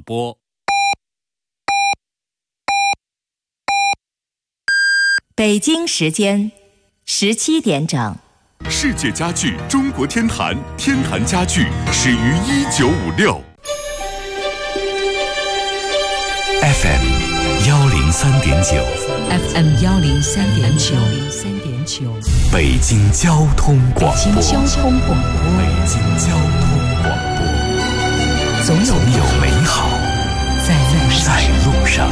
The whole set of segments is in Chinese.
播。 北京时间17点整。 世界家具中国天坛，天坛家具始于1956。 FM 103.9 FM 103.9 北京交通广播。 北京交通广播。 北京交通广播。总有美好在路上。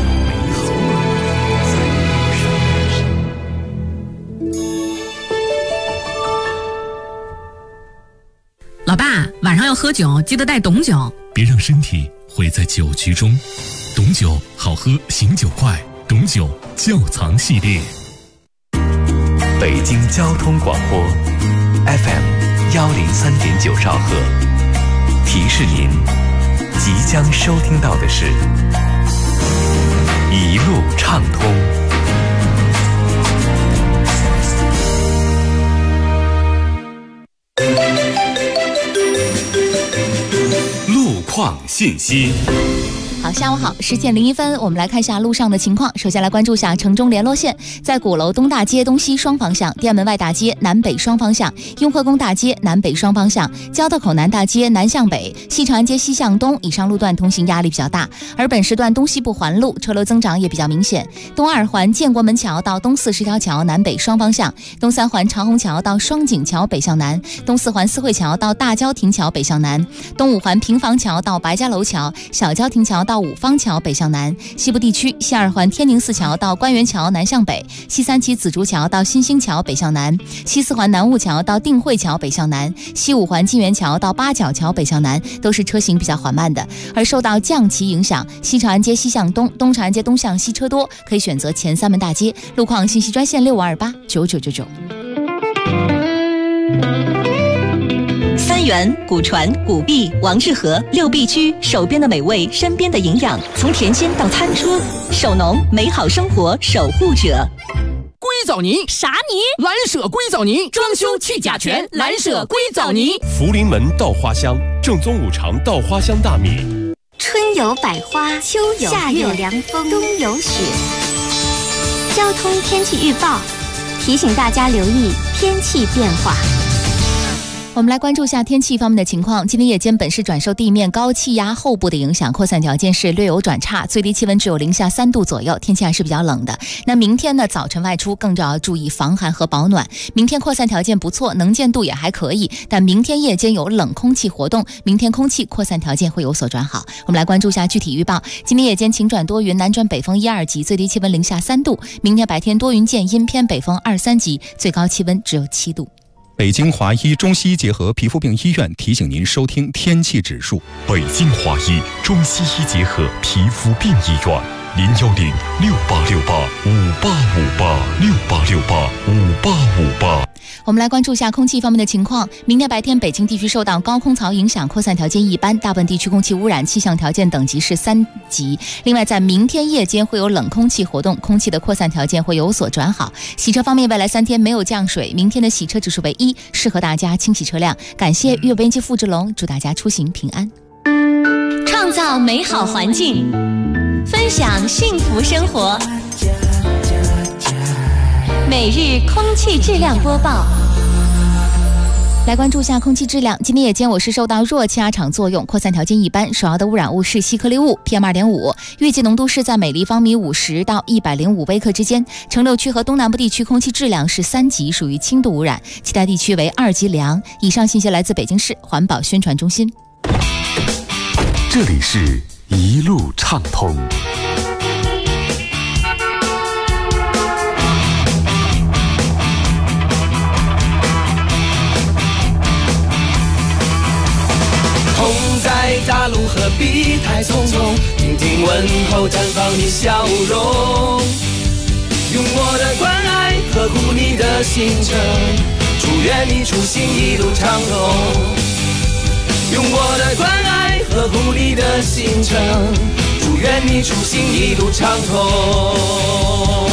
老爸，晚上要喝酒，记得带董酒， 别让身体毁在酒局中。董酒好喝，醒酒快，董酒窖藏系列。 北京交通广播 FM 103.9兆赫，提示您即将收听到的是一路畅通。 路况信息。 好，下午好，10点01分，我们来看一下路上的情况。首先来关注一下城中联络线，在鼓楼东大街东西双方向、天安门外大街南北双方向、雍和宫大街南北双方向、交道口南大街南向北、西长安街西向东以上路段通行压力比较大，而本时段东西部环路车流增长也比较明显。东2环建国门桥到东4十条桥南北双方向，东3环长虹桥到双井桥北向南，东4环四惠桥到大郊亭桥北向南，东5环平房桥到白家楼桥、小郊亭桥到五方桥北向南，西部地区西2环天宁寺桥到官园桥南向北，西3期紫竹桥到新兴桥北向南，西4环南雾桥到定慧桥北向南，西5环金源桥到八角桥北向南，都是车行比较缓慢的。而受到降旗影响，西长安街西向东、东长安街东向西车多，可以选择前3门大街。路况信息专线65289999。 三元、古传、古壁、王致和6必居，手边的美味，身边的营养，从甜心到餐桌，手农美好生活守护者。 硅藻泥啥泥？ 蓝舍硅藻泥，装修去甲醛，蓝舍硅藻泥。 福临门稻花香，正宗五常稻花香大米。 春有百花，秋有夏有凉风，冬有雪。交通天气预报提醒大家留意天气变化。 我们来关注一下天气方面的情况。今天夜间本市转受地面高气压后部的影响，扩散条件是略有转差，最低气温只有零下3度左右，天气还是比较冷的。那明天呢，早晨外出更要注意防寒和保暖。明天扩散条件不错，能见度也还可以，但明天夜间有冷空气活动，明天空气扩散条件会有所转好。我们来关注一下具体预报。今天夜间晴转多云，南转北风1、2级，最低气温零下3度。明天白天多云见阴，偏北风2、3级，最高气温只有7度。 北京华医中西医结合皮肤病医院提醒您收听天气指数。 北京华医中西医结合皮肤病医院，010-6868-5858，6868-5858。 我们来关注一下空气方面的情况。明天白天北京地区受到高空槽影响，扩散条件一般，大部分地区空气污染气象条件等级是3级。另外在明天夜间会有冷空气活动，空气的扩散条件会有所转好。洗车方面，未来3天没有降水，明天的洗车指数为1，适合大家清洗车辆。感谢粤编辑付志龙，祝大家出行平安。 创造美好环境，分享幸福生活。每日空气质量播报。 来关注一下空气质量。今天夜间我市受到弱气压场作用，扩散条件一般，首要的污染物是细颗粒物 PM2.5， 预计浓度是在每立方米50到105微克之间。城六区和东南部地区空气质量是3级，属于轻度污染，其他地区为2级良。以上信息来自北京市环保宣传中心。 这里是一路畅通。 大路何必太匆匆，听听问候绽放你笑容，用我的关爱呵护你的行程，祝愿你出行一路畅通，用我的关爱呵护你的行程，祝愿你出行一路畅通。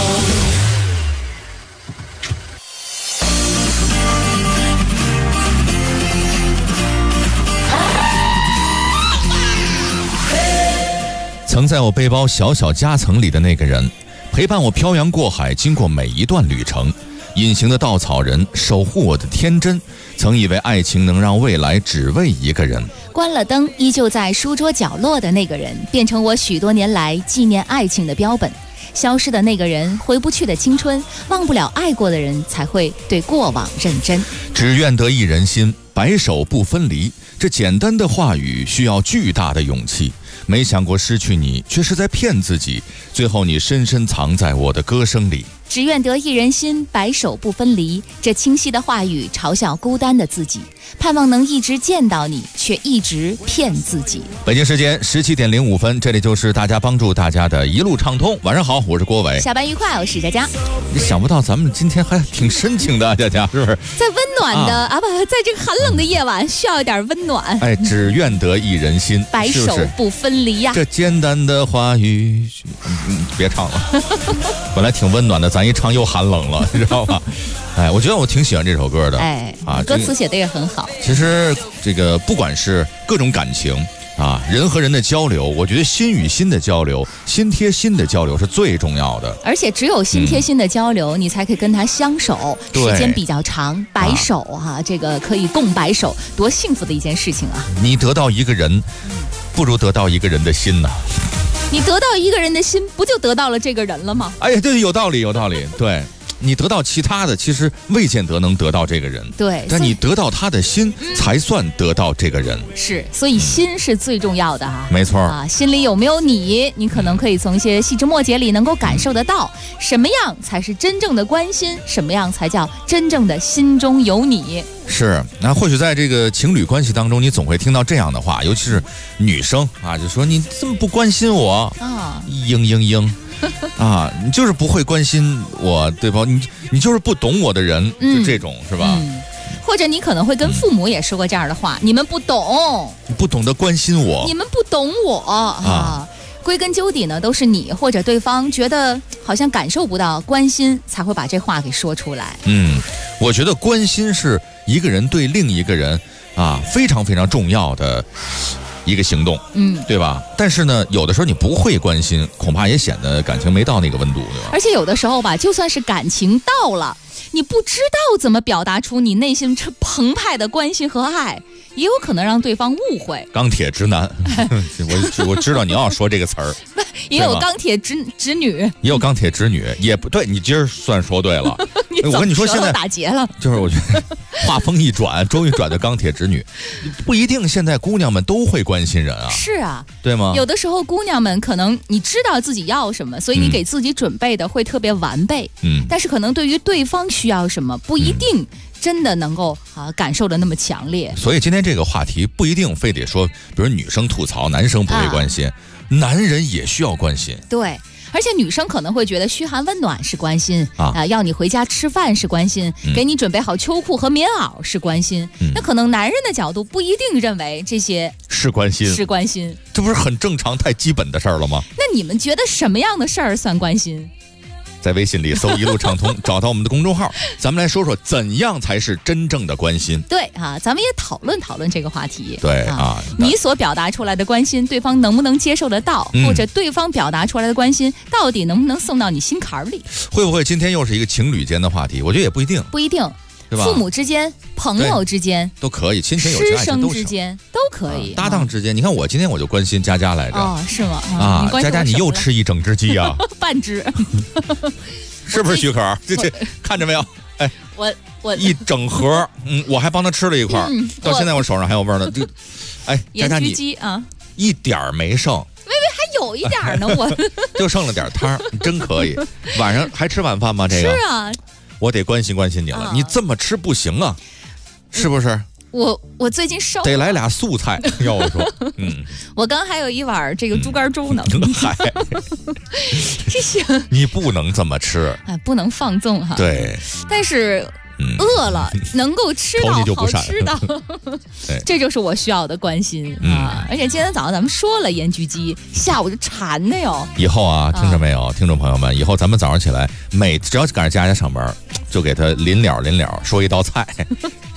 盛在我背包小小夹层里的那个人，陪伴我漂洋过海，经过每一段旅程。隐形的稻草人，守护我的天真。曾以为爱情能让未来只为一个人。 关了灯，依旧在书桌角落的那个人，变成我许多年来纪念爱情的标本。消失的那个人，回不去的青春，忘不了爱过的人，才会对过往认真。 只愿得一人心，白首不分离。这简单的话语需要巨大的勇气。没想过失去你，却是在骗自己。最后你深深藏在我的歌声里。 只愿得一人心，白首不分离。这清晰的话语嘲笑孤单的自己，盼望能一直见到你，却一直骗自己。 北京时间17点05分，这里就是大家帮助大家的一路畅通。晚上好，我是郭伟。 下班愉快，我是佳佳。 你想不到咱们今天还挺深情的，佳佳是不是？ 在温暖的在这个寒冷的夜晚，需要一点温暖。 哎，只愿得一人心， 白首不分离呀。 这简单的话语，别唱了。本来挺温暖的，咱一唱又寒冷了，你知道吧？哎，我觉得我挺喜欢这首歌的。 哎，歌词写的也很好。 其实这个不管是各种感情啊，人和人的交流，我觉得心与心的交流，心贴心的交流是最重要的。 而且只有心贴心的交流，你才可以跟他相守，时间比较长，白首这个可以共白首，多幸福的一件事情啊！ 你得到一个人，不如得到一个人的心呢。 你得到一个人的心，不就得到了这个人了吗？ 哎呀，对，有道理，有道理。对，你得到其他的，其实未见得能得到这个人。 对， 但你得到他的心，才算得到这个人。 是，所以心是最重要的哈。 没错啊，心里有没有你，你可能可以从一些细枝末节里能够感受得到，什么样才是真正的关心，什么样才叫真正的心中有你。 是，那或许在这个情侣关系当中，你总会听到这样的话，尤其是女生啊，就说你这么不关心我啊，嘤啊，你就是不会关心我，对吧？你就是不懂我的人，就这种是吧？ 或者你可能会跟父母也说过这样的话，你们不懂， 你不懂得关心我， 你们不懂我啊。归根究底呢，都是你或者对方觉得好像感受不到关心，才会把这话给说出来。 我觉得关心是一个人对另一个人非常非常重要的一个行动，对吧？但是呢，有的时候你不会关心，恐怕也显得感情没到那个温度，对吧？ 而且有的时候吧，就算是感情到了，你不知道怎么表达出你内心澎湃的关心和爱，也有可能让对方误会。 钢铁直男，我知道你要说这个词儿。 也有钢铁直女， 也有钢铁直女，也不对，你今儿算说对了。我跟你说，现在打结了， 就是我觉得话锋一转，终于转的钢铁直女，不一定现在姑娘们都会关心人啊。 是啊， 对吗？ 有的时候姑娘们可能你知道自己要什么，所以你给自己准备的会特别完备。但是可能对于对方需要什么，不一定真的能够感受的那么强烈。 所以今天这个话题不一定非得说，比如女生吐槽男生不会关心，男人也需要关心。 对，而且女生可能会觉得嘘寒问暖是关心要你回家吃饭是关心，给你准备好秋裤和棉袄是关心。那可能男人的角度不一定认为这些是关心， 是关心， 这不是很正常、太基本的事儿了吗？ 那你们觉得什么样的事儿算关心？ 在微信里搜一路畅通，找到我们的公众号，咱们来说说怎样才是真正的关心。 对咱们也讨论讨论这个话题。 对你所表达出来的关心，对方能不能接受得到，或者对方表达出来的关心，到底能不能送到你心坎里？ 会不会今天又是一个情侣间的话题？我觉得也不一定， 不一定。对吧？父母之间、朋友之间都可以，亲情友情、 师生之间都可以， 搭档之间。你看我今天我就关心佳佳来着。 是吗？ 佳佳，你又吃一整只鸡啊？ 半只。 是不是许可？这看着没有？哎， 我一整盒，我还帮他吃了一块，到现在我手上还有味儿呢。这，哎，佳佳你一点儿没剩。 微微还有一点呢，我就剩了点汤，真可以。晚上还吃晚饭吗？这个是啊。 我得关心关心你了，你这么吃不行啊，是不是？ 我最近瘦了， 得来俩素菜。要我说， 我刚还有一碗这个猪肝粥呢。 嗨， 这行， 你不能这么吃， 不能放纵哈。 对， 但是饿了能够吃到好吃的，这就是我需要的关心而且今天早上咱们说了盐焗鸡，下午就馋的哟。 以后听着没有，听众朋友们，以后咱们早上起来只要赶上佳佳上班，就给他临了说一道菜，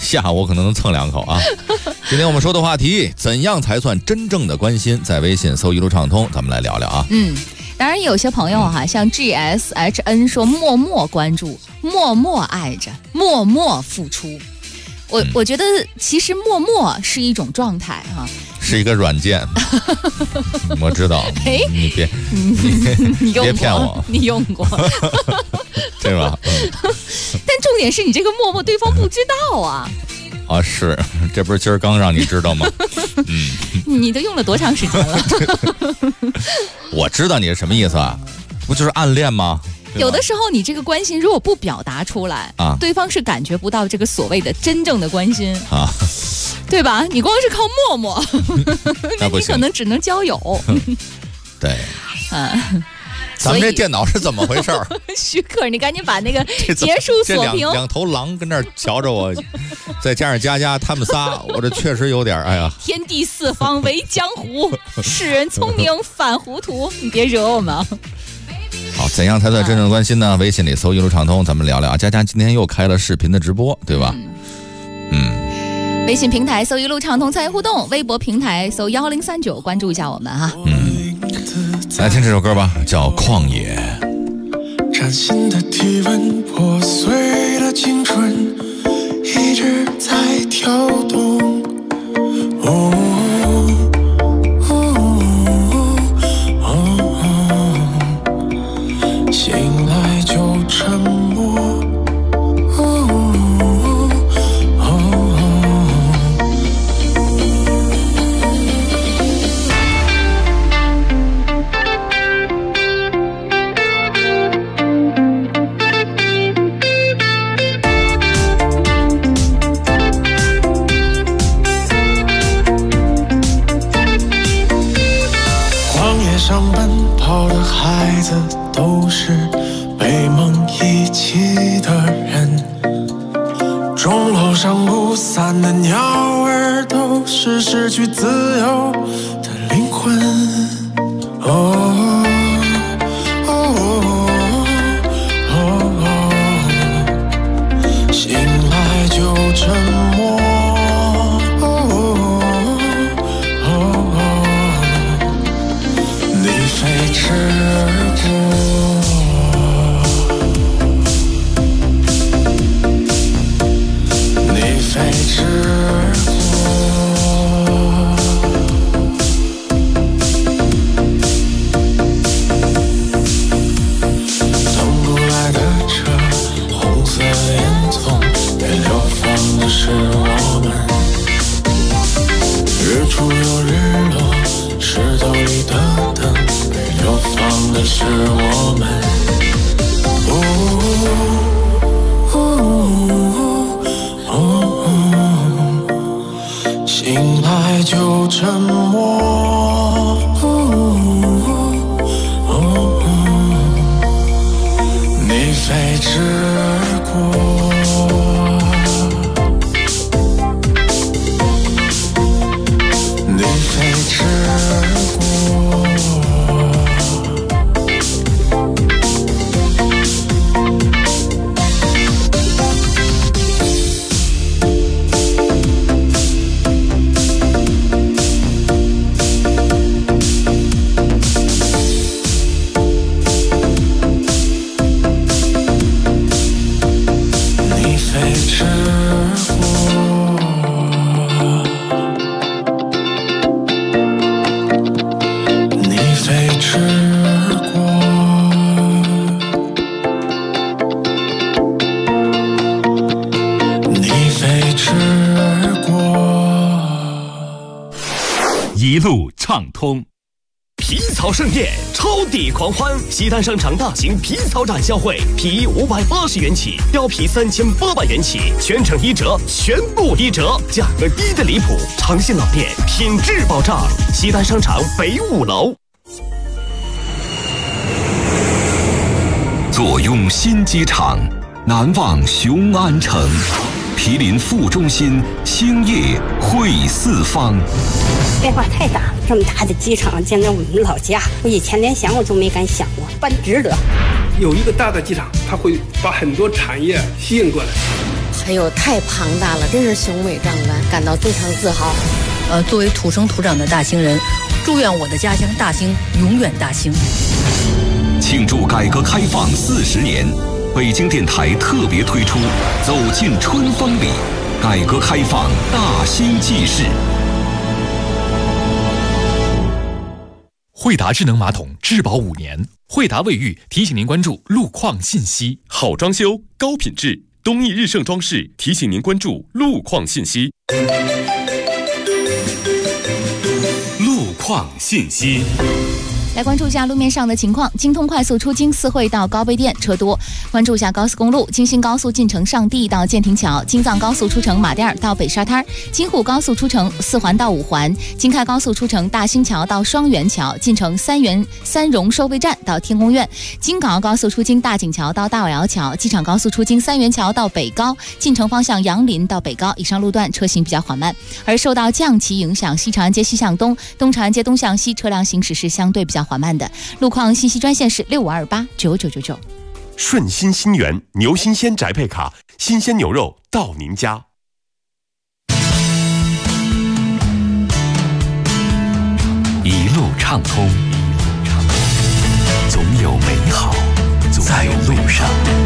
下午可能能蹭2口啊。今天我们说的话题，怎样才算真正的关心？在微信搜一路畅通，咱们来聊聊啊。 当然有些朋友哈，像 GSHN 说默默关注，默默爱着，默默付出。我觉得其实默默是一种状态哈， 是一个软件。我知道，你别你用过， 别骗我， 你用过， 对吧？ 但重点是你这个默默对方不知道啊。 啊，是，这不是今儿刚让你知道吗？ 你都用了多长时间了？ 我知道你是什么意思啊，不就是暗恋吗？ 有的时候你这个关心如果不表达出来啊，对方是感觉不到这个所谓的真正的关心啊，对吧？你光是靠默默，那你可能只能交友。 对，咱们这电脑是怎么回事？ 徐克，你赶紧把那个结束锁屏。 两头狼跟那儿瞧着我，再加上佳佳他们仨，我这确实有点哎呀。 天地四方为江湖，世人聪明反糊涂，你别惹我们。 好，怎样才算真正的关心呢？微信里搜一路畅通，咱们聊聊啊。佳佳今天又开了视频的直播，对吧？ 微信平台搜一路畅通参与互动，微博平台搜1039关注一下我们哈。 来听这首歌吧，叫《旷野》。 崭新的体温，破碎的青春，一直在跳动。醒来就沉默。上奔跑的孩子都是被梦遗弃的人，钟楼上不散的鸟儿都是失去自由的灵魂。醒来就沉默。飞驰过，你飞驰过，等不来的车，红色烟囱，被流放的是我们。日出又日落，石头里的灯。流放的是我们，醒来就沉默，你飞驰过，你飞驰过。 一路畅通。皮草盛宴，超抵狂欢！西单商场大型皮草展销会，皮衣580元起，貂皮3800元起，全程1折，全部1折，价格低的离谱。长信老店，品质保障。西单商场北5楼。 坐拥新机场，难忘雄安城。毗邻副中心，兴业会四方。 变化太大了，这么大的机场建在我们老家，我以前连想我都没敢想过，办值得。 有一个大的机场，它会把很多产业吸引过来。 很哎呦，太庞大了，真是雄伟壮观，感到非常自豪。 作为土生土长的大兴人，祝愿我的家乡大兴永远大兴。 庆祝改革开放40年，北京电台特别推出《走进春风里》，改革开放大兴纪事。 惠达智能马桶质保5年，惠达卫浴提醒您关注路况信息。 好装修，高品质，东益日盛装饰提醒您关注路况信息。路况信息。 来关注一下路面上的情况。京通快速出京四惠到高碑店车多。关注一下高速公路，京新高速进城上地到建亭桥，京藏高速出城马甸儿到北沙滩，京沪高速出城4环到5环，京开高速出城大兴桥到双元桥，进城三荣收费站到天宫苑，京港澳高速出京大井桥到大尾窑桥，机场高速出京三元桥到北高，进城方向杨林到北高，以上路段车行比较缓慢。而受到降旗影响，西长安街西向东、东长安街东向西车辆行驶是相对比较缓慢的。路况信息专线是65289999。 顺心新源牛新鲜宅配卡，新鲜牛肉到您家。 一路畅通，总有美好在路上。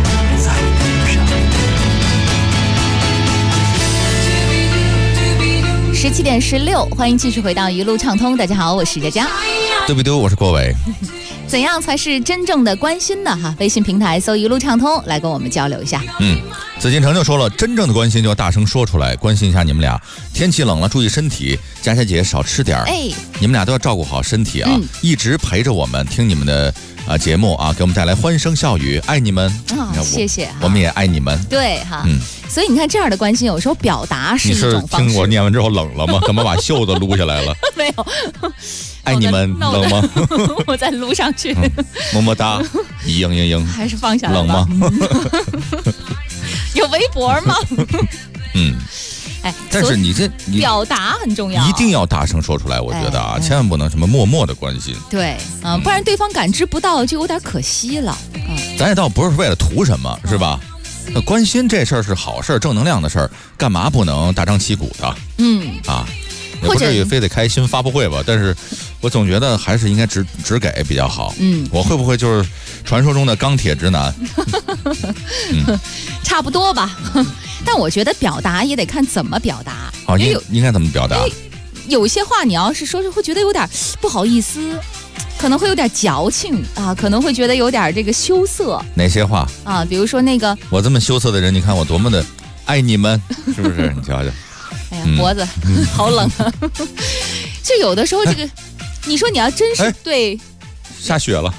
17点16，欢迎继续回到一路畅通。大家好，我是佳佳。 对不对？我是郭伟。 怎样才是真正的关心呢？哈，微信平台搜一路畅通，来跟我们交流一下。 紫禁城就说了，真正的关心就要大声说出来，关心一下你们俩。天气冷了，注意身体。佳佳姐少吃点你们俩都要照顾好身体啊！一直陪着我们，听你们的节目啊，给我们带来欢声笑语，爱你们谢谢。 我们也爱你们。 对哈，所以你看这样的关心，有时候表达是一种方式。 你是听我念完之后冷了吗？干嘛把袖子撸下来了？ 没有。 爱你们，冷吗？ 我再撸上去。 么么哒，嘤。 还是放下来吧。 冷吗？ 有围脖吗？ 但是你表达很重要， 一定要大声说出来。我觉得啊，千万不能什么默默的关心。 对，不然对方感知不到，就有点可惜了。 咱也倒不是为了图什么，是吧？那关心这事儿是好事，正能量的事儿，干嘛不能大张旗鼓的？也不至于非得开新发布会吧，但是我总觉得还是应该只给比较好。我会不会就是传说中的钢铁直男？ 差不多吧。但我觉得表达也得看怎么表达。 应该怎么表达？ 有些话你要是说，会觉得有点不好意思，可能会有点矫情啊，可能会觉得有点这个羞涩。 哪些话啊？比如说那个， 我这么羞涩的人，你看我多么的爱你们，是不是？你瞧瞧。 哎呀，脖子好冷啊！就有的时候这个，你说你要真是对， 下雪了，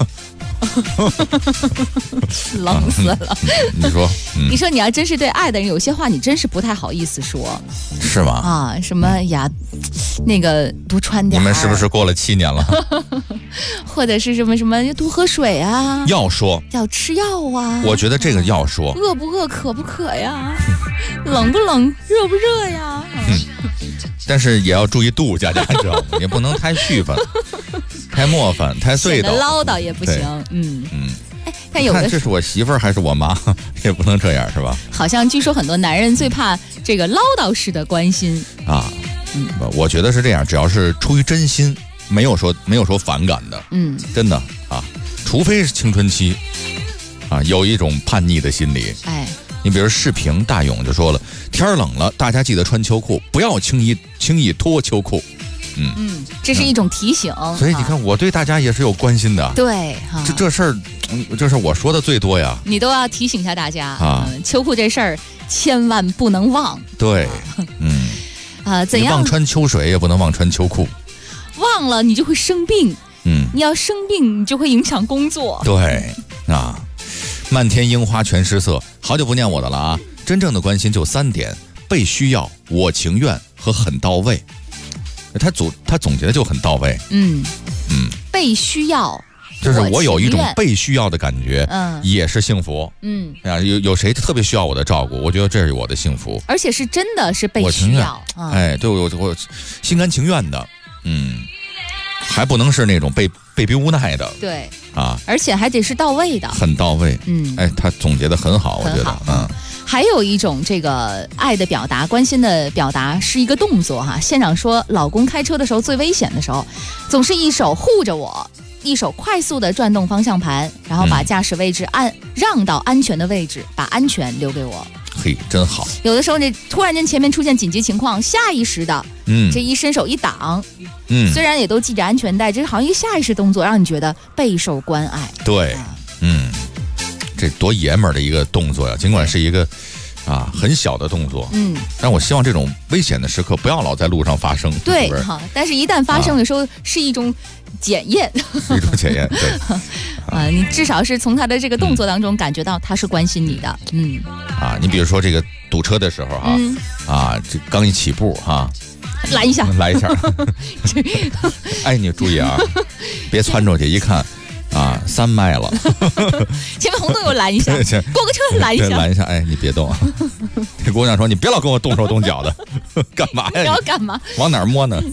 冷死了。 你说你要真是对爱的人，有些话你真是不太好意思说， 是吗？ 什么呀，那个多穿点。 你们是不是过了7年了？ 或者是什么多喝水啊？ 要说， 要吃药啊？ 我觉得这个要说。 饿不饿？渴不渴呀？冷不冷？热不热呀？ 但是也要注意度，佳佳知道吗？也不能太絮烦、太磨烦、太碎叨， 唠叨也不行。但有的这是我媳妇儿还是我妈，也不能这样，是吧？ 好像据说很多男人最怕这个唠叨式的关心啊。我觉得是这样，只要是出于真心，没有说反感的，真的啊，除非是青春期啊，有一种叛逆的心理。你比如视频大勇就说了，天冷了，大家记得穿秋裤，不要轻易脱秋裤。 这是一种提醒。 所以你看，我对大家也是有关心的。 对， 这事儿，这是我说的最多呀。 你都要提醒一下大家秋裤这事儿千万不能忘。 对，怎样？忘穿秋水也不能忘穿秋裤。 忘了你就会生病。你要生病，你就会影响工作。 对啊。漫天樱花全失色，好久不念我的了啊！真正的关心就3点：被需要、我情愿和很到位。他总结的就很到位。 被需要， 就是我有一种被需要的感觉，也是幸福。有谁特别需要我的照顾，我觉得这是我的幸福， 而且是真的是被需要。 对我心甘情愿的。还不能是那种被逼无奈的。 对而且还得是到位的， 很到位。他总结的很好，我觉得。 还有一种这个爱的表达、关心的表达是一个动作哈。县长说，老公开车的时候最危险的时候，总是一手护着我，一手快速的转动方向盘，然后把驾驶位置让到安全的位置，把安全留给我。 嘿，真好。 有的时候呢，突然间前面出现紧急情况，下意识的，这一伸手一挡，虽然也都系着安全带，这好像一个下意识动作，让你觉得备受关爱。 对，这多爷们儿的一个动作呀！尽管是一个很小的动作，但我希望这种危险的时刻不要老在路上发生。 对，哈，但是一旦发生的时候，是一种检验， 是一种检验。对， 你至少是从他的这个动作当中感觉到他是关心你的。 你比如说这个堵车的时候这刚一起步拦一下， 来一下。哎，你注意啊，别窜出去，一看。3迈了， 前面红灯又拦一下，过个车拦一下， 拦一下，哎，你别动。这姑娘说：“你别老跟我动手动脚的，干嘛呀？ 你要干嘛？ 往哪儿摸呢？”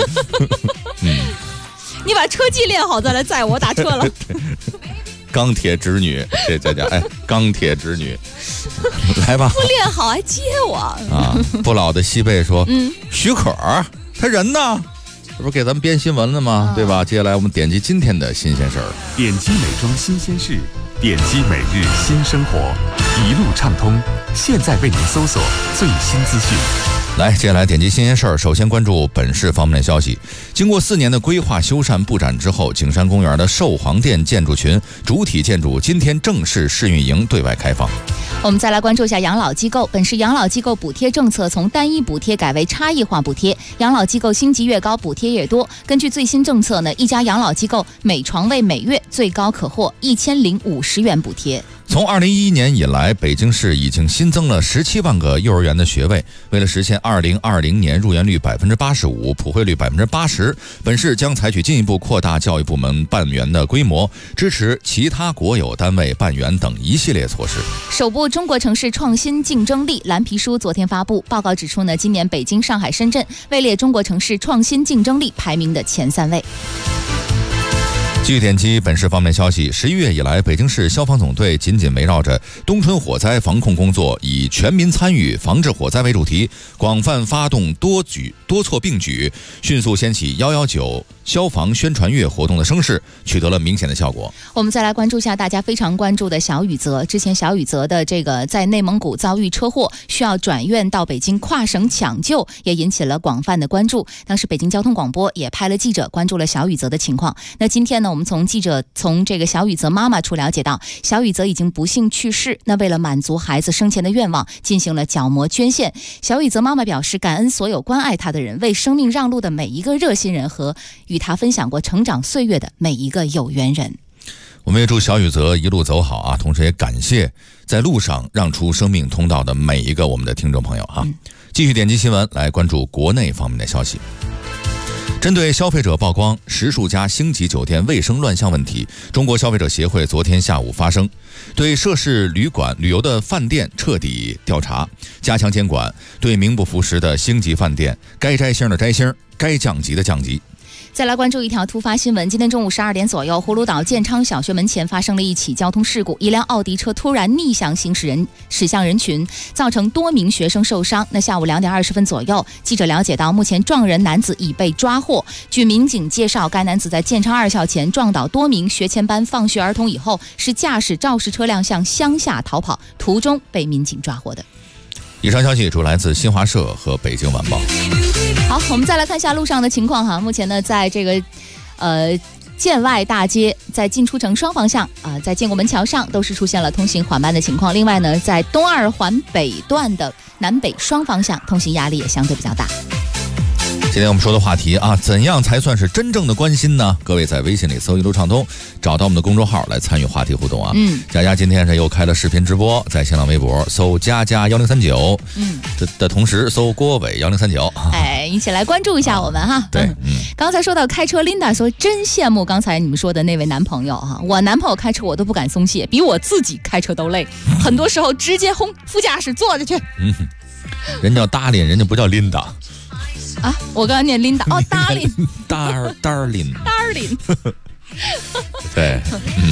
你把车技练好再来载我打车了。 钢铁直女，这家钢铁直女，来吧。 不练好还接我不老的西贝说：“许可，他人呢？”这不是给咱们编新闻了吗？对吧？接下来我们点击今天的新鲜事儿， 点击美妆新鲜事，点击每日新生活，一路畅通。现在为您搜索最新资讯。 来，接下来点击新鲜事儿。首先关注本市方面的消息。经过4年的规划修缮布展之后，景山公园的寿皇殿建筑群主体建筑今天正式试运营对外开放。 我们再来关注一下养老机构。本市养老机构补贴政策从单一补贴改为差异化补贴，养老机构星级越高，补贴越多。根据最新政策呢，一家养老机构每床位每月最高可获1050元补贴。 从2011年以来，北京市已经新增了17万个幼儿园的学位。为了实现2020年入园率85%、普惠率80%，本市将采取进一步扩大教育部门办园的规模，支持其他国有单位办园等一系列措施。 首部中国城市创新竞争力蓝皮书昨天发布，报告指出呢，今年北京、上海、深圳位列中国城市创新竞争力排名的前3位。 继续点击本市方面消息，11月以来，北京市消防总队紧紧围绕着冬春火灾防控工作，以全民参与防治火灾为主题，广泛发动多措并举，迅速掀起119消防宣传月活动的声势，取得了明显的效果。 我们再来关注一下大家非常关注的小雨泽。之前小雨泽的这个在内蒙古遭遇车祸，需要转院到北京跨省抢救，也引起了广泛的关注。当时北京交通广播也派了记者关注了小雨泽的情况。那今天呢，我们从这个小雨泽妈妈处了解到，小雨泽已经不幸去世。那为了满足孩子生前的愿望，进行了角膜捐献。小雨泽妈妈表示，感恩所有关爱她的人，为生命让路的每一个热心人和与她分享过成长岁月的每一个有缘人。 我们也祝小雨泽一路走好同时也感谢在路上让出生命通道的每一个我们的听众朋友继续点击新闻来关注国内方面的消息。针对消费者曝光10数家星级酒店卫生乱象问题，中国消费者协会昨天下午发声，对涉事旅游的饭店彻底调查，加强监管，对名不符实的星级饭店该摘星的摘星，该降级的降级。 再来关注一条突发新闻。今天中午12点左右，葫芦岛建昌小学门前发生了一起交通事故，一辆奥迪车突然逆向行驶向人群，造成多名学生受伤。那下午2点20分左右，记者了解到，目前撞人男子已被抓获。据民警介绍，该男子在建昌2校前撞倒多名学前班放学儿童以后，是驾驶肇事车辆向乡下逃跑，途中被民警抓获的。 以上消息主来自新华社和北京晚报。 好，我们再来看一下路上的情况目前呢，在这个建外大街在进出城双方向在建国门桥上都是出现了通行缓慢的情况。另外呢，在东2环北段的南北双方向通行压力也相对比较大。 今天我们说的话题怎样才算是真正的关心呢？各位在微信里搜一路畅通，找到我们的公众号来参与话题互动佳佳今天是又开了视频直播，在新浪微博搜佳佳1039的同时搜郭伟1039 一起来关注一下我们对刚才说到开车 Linda 说真羡慕刚才你们说的那位男朋友我男朋友开车我都不敢松懈，比我自己开车都累，很多时候直接轰副驾驶坐着去人叫达林，人家不叫 Linda 我刚刚念 Linda Darling 对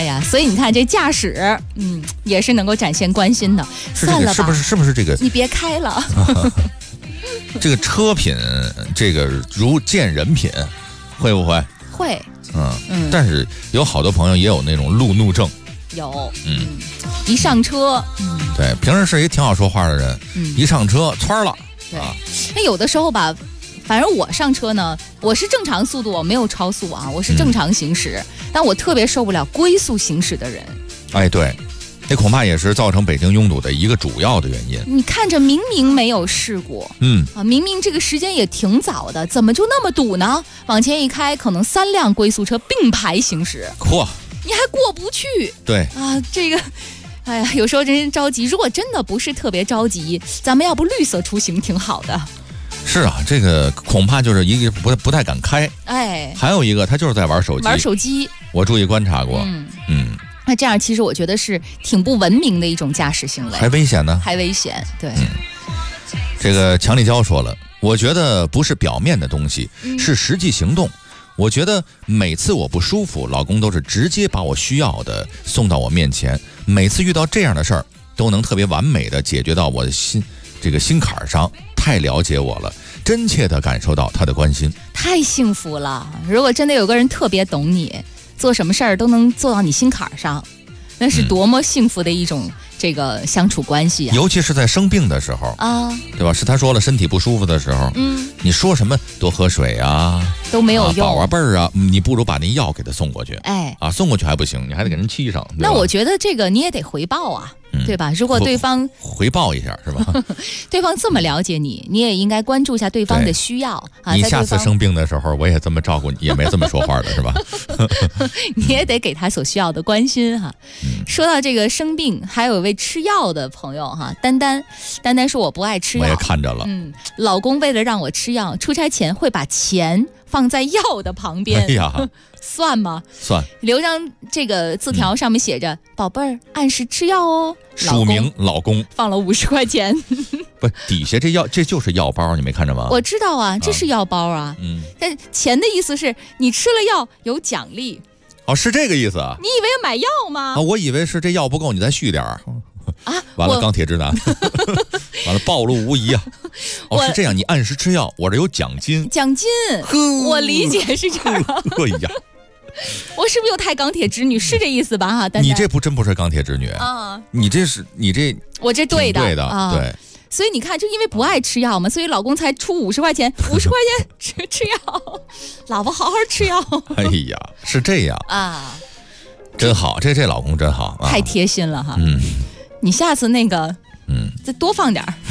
呀，所以你看这驾驶，也是能够展现关心的。算了吧， 是不是这个？ 你别开了。 这个车品，这个如见人品，会不会？ 会。 但是有好多朋友也有那种路怒症。 有。一上车， 对，平时是一挺好说话的人，一上车窜了。 对。那有的时候吧。反正我上车呢，我是正常速度，我没有超速啊，我是正常行驶。但我特别受不了龟速行驶的人。 哎，对，这恐怕也是造成北京拥堵的一个主要的原因。 你看着明明没有事故，明明这个时间也挺早的，怎么就那么堵呢？往前一开，可能3辆龟速车并排行驶， 嚯， 你还过不去。 对啊，这个。哎呀，有时候真着急。如果真的不是特别着急，咱们要不绿色出行挺好的。 是啊，这个恐怕就是一个不太敢开。 哎， 还有一个他就是在玩手机。 玩手机， 我注意观察过。 那这样其实我觉得是挺不文明的一种驾驶行为， 还危险呢。 还危险，对。 这个强立娇说了，我觉得不是表面的东西，是实际行动。我觉得每次我不舒服，老公都是直接把我需要的送到我面前。每次遇到这样的事儿，都能特别完美的解决到我的心坎上。太了解我了，真切的感受到他的关心， 太幸福了。如果真的有个人特别懂你，做什么事儿都能做到你心坎上，那是多么幸福的一种这个相处关系啊！ 尤其是在生病的时候啊，对吧？是他说了身体不舒服的时候，你说什么多喝水啊都没有用， 宝啊贝儿啊，你不如把那药给他送过去。 哎， 送过去还不行，你还得给人沏上。 那我觉得这个你也得回报啊。对吧？如果对方回报一下是吧？ 对方这么了解你，你也应该关注一下对方的需要啊。 你下次生病的时候，我也这么照顾你，也没这么说话的是吧？ 你也得给他所需要的关心哈。说到这个生病，还有一位吃药的朋友哈，丹丹说我不爱吃药， 我也看着了。 老公为了让我吃药，出差前会把钱放在药的旁边。 哎呀。 算吗？ 算。 留张这个字条，上面写着“宝贝儿，按时吃药哦”。 署名老公。 放了50块钱。 不，底下这就是药包，你没看着吗？ 我知道啊，这是药包啊。但钱的意思是你吃了药有奖励。 哦，是这个意思啊？ 你以为买药吗？ 我以为是这药不够，你再续点儿。完了，钢铁直男，完了，暴露无遗啊！是这样，你按时吃药，我这有奖金。 奖金，我理解是这样。 哎呀。 我是不是又太钢铁直女？是这意思吧？哈，丹丹， 你这真不是钢铁直女啊！你这我这对的， 对。 所以你看，就因为不爱吃药嘛，所以老公才出50块钱，50块钱吃药，老婆好好吃药。 哎呀，是这样啊，真好，这老公真好， 太贴心了哈。你下次那个。再多放点儿，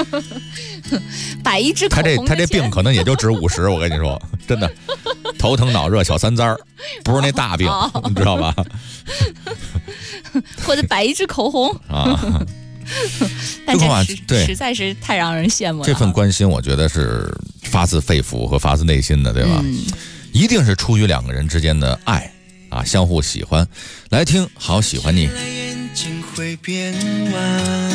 摆一支口红。 他这病可能也就值50，我跟你说，真的，头疼脑热小3灾儿，不是那大病，你知道吧？ 或者摆一支口红啊。但这实在是太让人羡慕了。 这份关心，我觉得是发自肺腑和发自内心的，对吧？一定是出于2个人之间的爱啊，相互喜欢。来听，好喜欢你。 会变弯，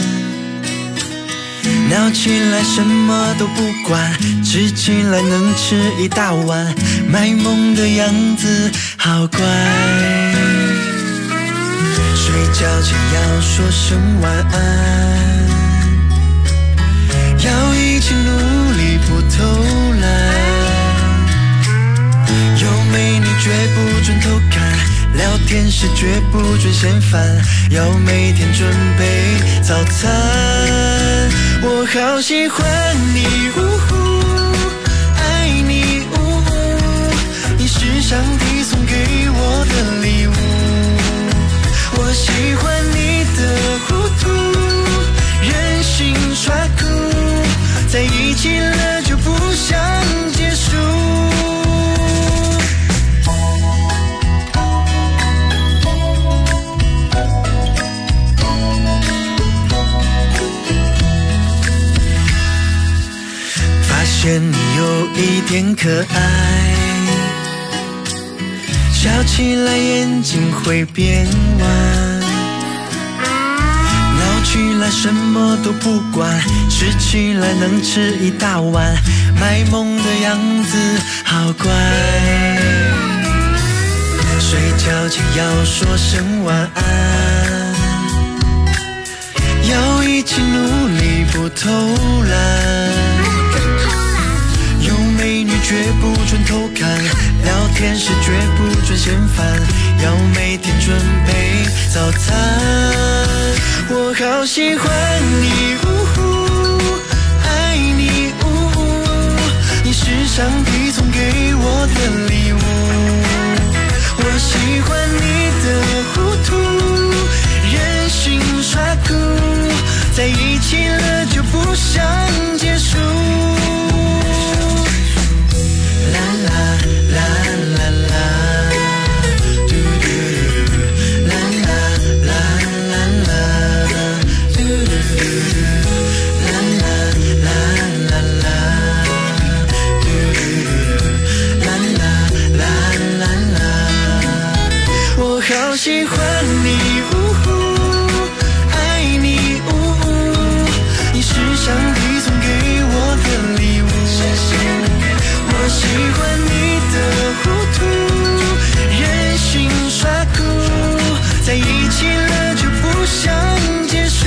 闹起来什么都不管，吃起来能吃一大碗，卖萌的样子好乖。睡觉前要说声晚安，要一起努力不偷懒，有美女绝不准偷看，聊天时绝不准嫌烦，要每天准备早餐。我好喜欢你，爱你，你是上帝送给我的礼物。我喜欢你的糊涂，任性耍酷，在一起了就不想结束。发现你有一点可爱，笑起来眼睛会变弯，闹起来什么都不管，吃起来能吃一大碗，卖萌的样子好乖。睡交情要说声晚安，要一起努力不偷懒，有美女绝不准偷看，聊天时绝不准嫌烦，要每天准备早餐。我好喜欢你，爱你，你是上帝送给我的礼物。我喜欢你的糊涂，任性耍酷，在一起了就不想结束。啦啦啦啦啦，嘟嘟嘟，啦啦啦啦啦，嘟嘟嘟，啦啦啦啦啦，嘟嘟嘟，啦啦啦啦啦。我好喜欢你，爱你，你是上帝送给我的礼物。我喜欢你的糊涂，任性耍酷，在一起了就不想结束，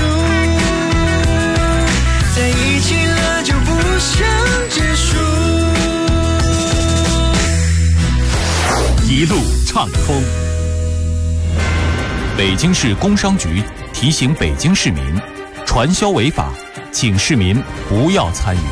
在一起了就不想结束。 一路畅通。北京市工商局提醒北京市民，传销违法，请市民不要参与。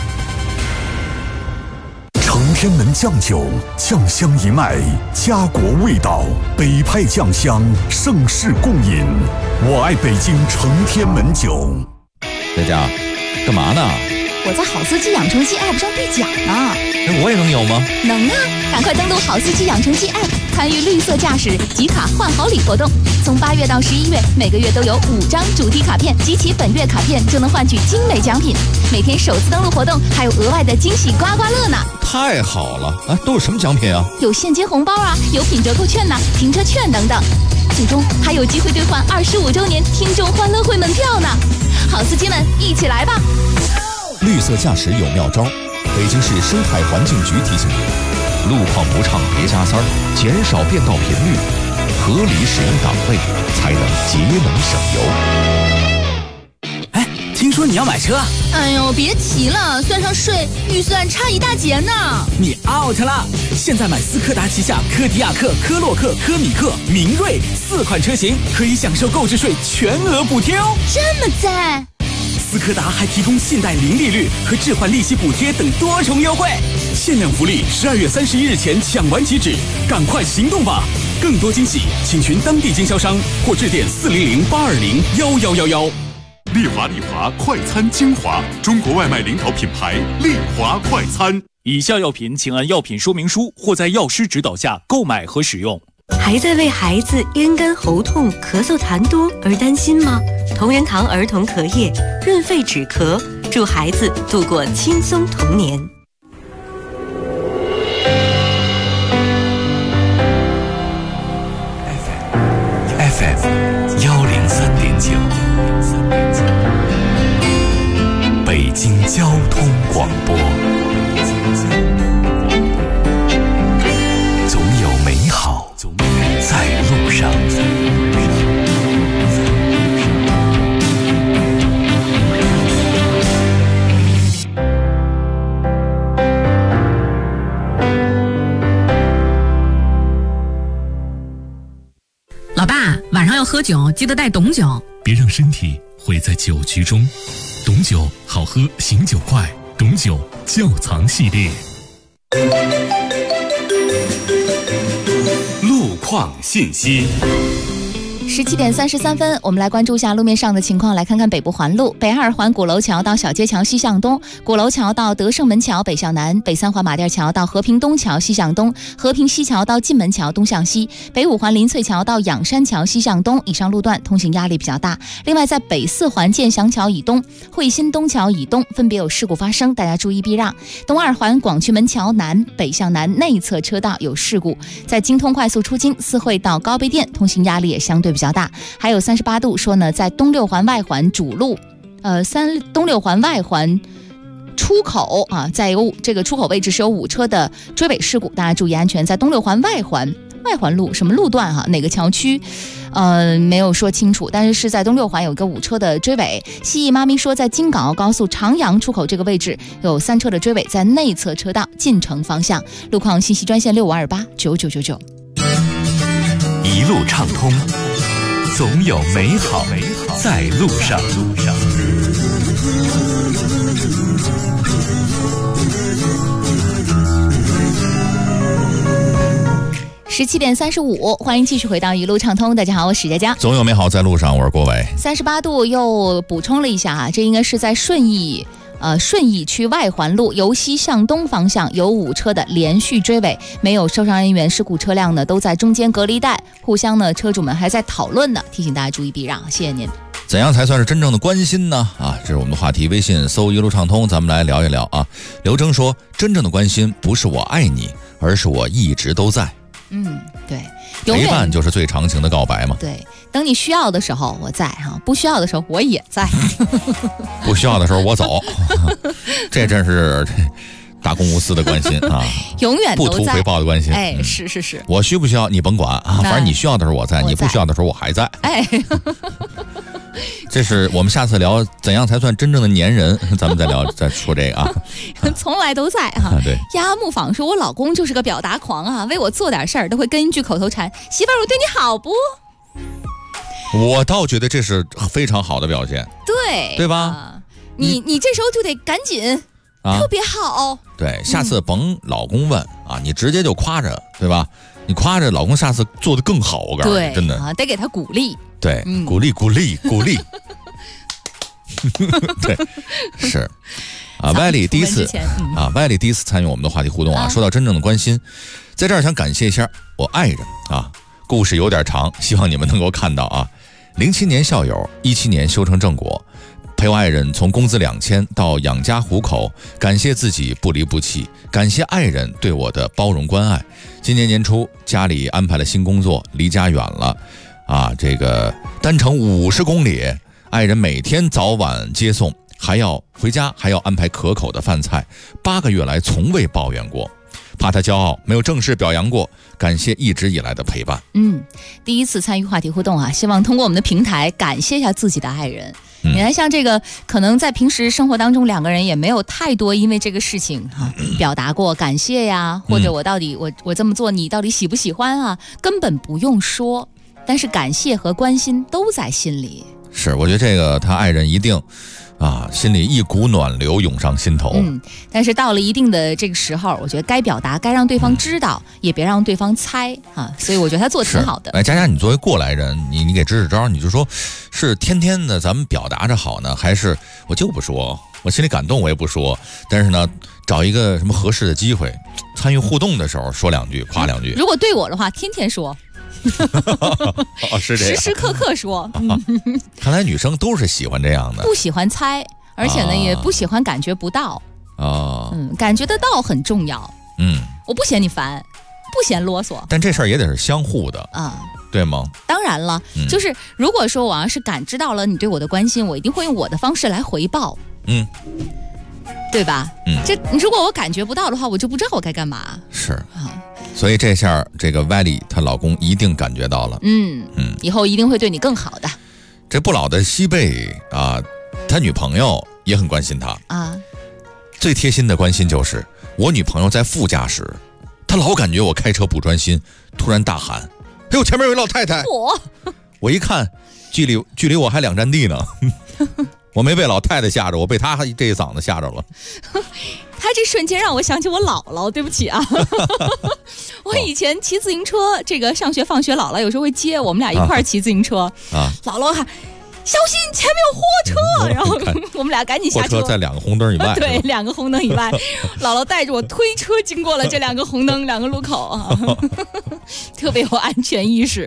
承天门酱酒，酱香一脉，家国味道，北派酱香，盛世共饮。我爱北京承天门酒。 在家干嘛呢？ 我在好司机养成记 App 上兑奖呢。 那我也能有吗？ 能啊！赶快登录好司机养成记 App， 参与绿色驾驶集卡换好礼活动。从8月到11月，每个月都有5张主题卡片，集齐本月卡片就能换取精美奖品。每天首次登录活动还有额外的惊喜刮刮乐呢！ 太好了啊！都有什么奖品啊？有现金红包啊，有品折扣券呐、停车券等等。最终还有机会兑换25周年听众欢乐会门票呢！好司机们，一起来吧！ 绿色驾驶有妙招，北京市生态环境局提醒你：路况不畅别加塞儿，减少变道频率，合理使用档位，才能节能省油。 哎，听说你要买车？ 哎呦，别提了，算上税，预算差一大截呢。 你 out 了！现在买斯柯达旗下柯迪亚克、科洛克、科米克、明锐4款车型，可以享受购置税全额补贴哦。 这么赞！ 斯柯达还提供信贷零利率和置换利息补贴等多重优惠，限量福利，12月31日前抢完即止，赶快行动吧！更多惊喜，请询当地经销商或致电400-820-1111。 丽华快餐精华，中国外卖领导品牌丽华快餐。 以下药品请按药品说明书或在药师指导下购买和使用。 还在为孩子咽干喉痛、咳嗽痰多而担心吗？同仁堂儿童咳液润肺止咳，助孩子度过轻松童年。 FM 103.9，北京交通广播。总有美好在路上。 老爸，晚上要喝酒，记得带董酒， 别让身体毁在酒局中。董酒好喝，醒酒快，董酒窖藏系列。 路况信息。 17点33分，我们来关注一下路面上的情况。来看看北部环路，北二环鼓楼桥到小街桥西向东，鼓楼桥到德胜门桥北向南，北三环马甸桥到和平东桥西向东，和平西桥到进门桥东向西，北五环林翠桥到仰山桥西向东，以上路段通行压力比较大。另外，在北四环建祥桥以东、惠新东桥以东分别有事故发生，大家注意避让。东二环广渠门桥南北向南内侧车道有事故，在京通快速出京四惠到高碑店通行压力也相对比较大。还有38度说呢，在东六环外环主路东六环外环出口啊，在这个出口位置是有5车的追尾事故，大家注意安全。在东六环外环外环路什么路段哈，哪个桥区？没有说清楚，但是在东六环有一个5车的追尾。蜥蜴妈咪说，在京港澳高速长阳出口这个位置有3车的追尾，在内侧车道进城方向。路况信息专线65289999。 一路畅通，总有美好在路上。 17点35，欢迎继续回到一路畅通。大家好，我是史佳佳。 总有美好在路上，我是郭伟。 38度又补充了一下啊，这应该是在顺义区外环路由西向东方向有5车的连续追尾，没有受伤人员，事故车辆呢都在中间隔离带，互相呢车主们还在讨论呢，提醒大家注意避让，谢谢您。 怎样才算是真正的关心呢？这是我们的话题，微信搜一路畅通，咱们来聊一聊啊。刘征说，真正的关心不是我爱你，而是我一直都在。 对， 陪伴就是最长情的告白嘛。 对，等你需要的时候我在哈，不需要的时候我也在。 不需要的时候我走，这真是大公无私的关心啊， 永远都在， 不图回报的关心。 是， 我需不需要你甭管啊，反正你需要的时候我在，你不需要的时候我还在。这是我们下次聊怎样才算真正的粘人，咱们再说这个啊。 从来都在哈。 对。 丫木坊说，我老公就是个表达狂啊，为我做点事儿都会跟一句口头禅：媳妇儿，我对你好不？ 我倒觉得这是非常好的表现，对吧？ 你这时候就得赶紧，特别好。 对，下次甭老公问啊，你直接就夸着，对吧？你夸着老公，下次做得更好。我告诉你，真的得给他鼓励。 对，鼓励。对，是啊。歪理第一次歪理第一次参与我们的话题互动啊。说到真正的关心，在这儿想感谢一下我爱人啊。故事有点长，希望你们能够看到啊。07年校友，17年修成正果，陪我爱人从工资2000到养家糊口，感谢自己不离不弃，感谢爱人对我的包容关爱。今年年初家里安排了新工作，离家远了啊，这个单程50公里，爱人每天早晚接送，还要回家，还要安排可口的饭菜，8个月来从未抱怨过，怕他骄傲，没有正式表扬过，感谢一直以来的陪伴。 第一次参与话题互动啊，希望通过我们的平台感谢一下自己的爱人。你看，像这个可能在平时生活当中，2个人也没有太多因为这个事情表达过感谢呀，或者我到底我这么做你到底喜不喜欢啊，根本不用说，但是感谢和关心都在心里。 是，我觉得这个他爱人一定心里一股暖流涌上心头。 但是到了一定的这个时候，我觉得该表达，该让对方知道，也别让对方猜啊。所以我觉得他做得挺好的。 佳佳，你作为过来人，你给支招，你就说是天天的咱们表达着好呢，还是我就不说，我心里感动我也不说，但是呢，找一个什么合适的机会，参与互动的时候说2句，夸2句。 如果对我的话，天天说。 是这样， 时时刻刻说。 看来女生都是喜欢这样的， 不喜欢猜，而且呢，也不喜欢感觉不到。感觉得到很重要。我不嫌你烦，不嫌啰嗦， 但这事儿也得是相互的对吗？当然了，就是如果说我要是感知到了你对我的关心，我一定会用我的方式来回报。对吧？这如果我感觉不到的话，我就不知道我该干嘛。 是所以这下这个 Valley 她老公一定感觉到了。 以后一定会对你更好的。 这不老的西贝啊，他女朋友也很关心他啊。最贴心的关心就是我女朋友在副驾驶，她老感觉我开车不专心，突然大喊：“哎呦，前面有一老太太！”我一看，距离我还2站地呢。我没被老太太吓着，我被他这一嗓子吓着了。 他这瞬间让我想起我姥姥，对不起啊。我以前骑自行车，这个上学放学，姥姥有时候会接我们俩一块儿骑自行车。姥姥喊：“小心前面有货车！”然后我们俩赶紧下车。 货车在2个红灯以外。 对，2个红灯以外，姥姥带着我推车经过了这2个红灯2个路口啊，特别有安全意识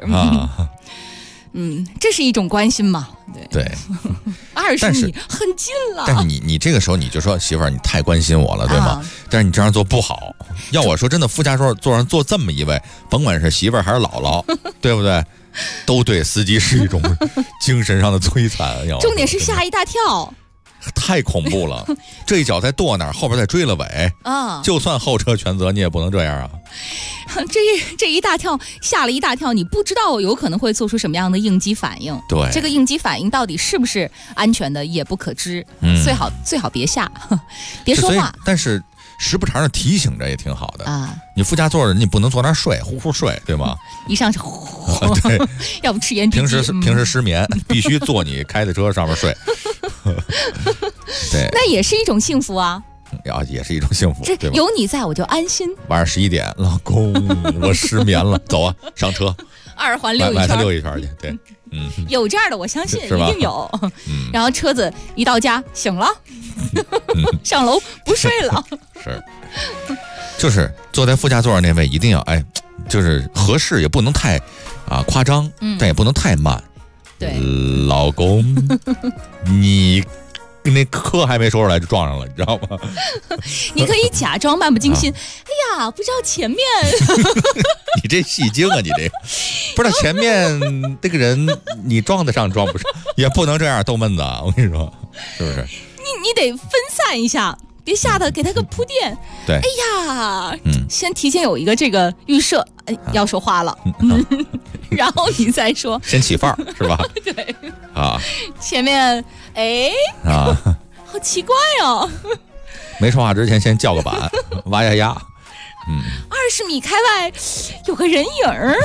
这是一种关心嘛？ 对 ，20米很近了。 但是你这个时候你就说媳妇儿，你太关心我了，对吗？但是你这样做不好。要我说，真的，副驾座上坐这么一位，甭管是媳妇儿还是姥姥，对不对？都对司机是一种精神上的摧残。 重点是吓一大跳。 太恐怖了，这一脚再跺那儿，后边再追了尾啊！ 就算后车全责，你也不能这样啊！ 这一大跳，吓了一大跳，你不知道有可能会做出什么样的应激反应。 对， 这个应激反应到底是不是安全的也不可知。最好别下，别说话。 但是时不常的提醒着也挺好的啊。你副驾座的你不能坐那儿睡，呼呼睡，对吗？ 一上车，对，要不吃盐焗鸡。 平时失眠，必须坐你开的车上面睡。对， 那也是一种幸福啊。 也是一种幸福，对吧？ 有你在我就安心。 晚上11点，老公，我失眠了，走啊，上车 ，2环溜一圈， 买它溜一圈去。对， 有这样的，我相信一定有。然后车子一到家醒了，上楼不睡了。 是，就是坐在副驾座那位一定要就是合适，也不能太夸张，但也不能太慢。 对， 老公，你那课还没说出来就撞上了，你知道吗？ 你可以假装漫不经心。哎呀，不知道前面。 你这戏精啊！你这不知道前面那个人你撞得上撞不上，也不能这样逗闷子啊！我跟你说，是不是？ 你得分散一下，别吓得给他个铺垫。 对， 哎呀，先提前有一个这个预设，要说话了，然后你再说， 先起范儿是吧？ 对啊， 前面好奇怪哦。 没说话之前先叫个板，哇呀呀 ，20米开外有个人影儿。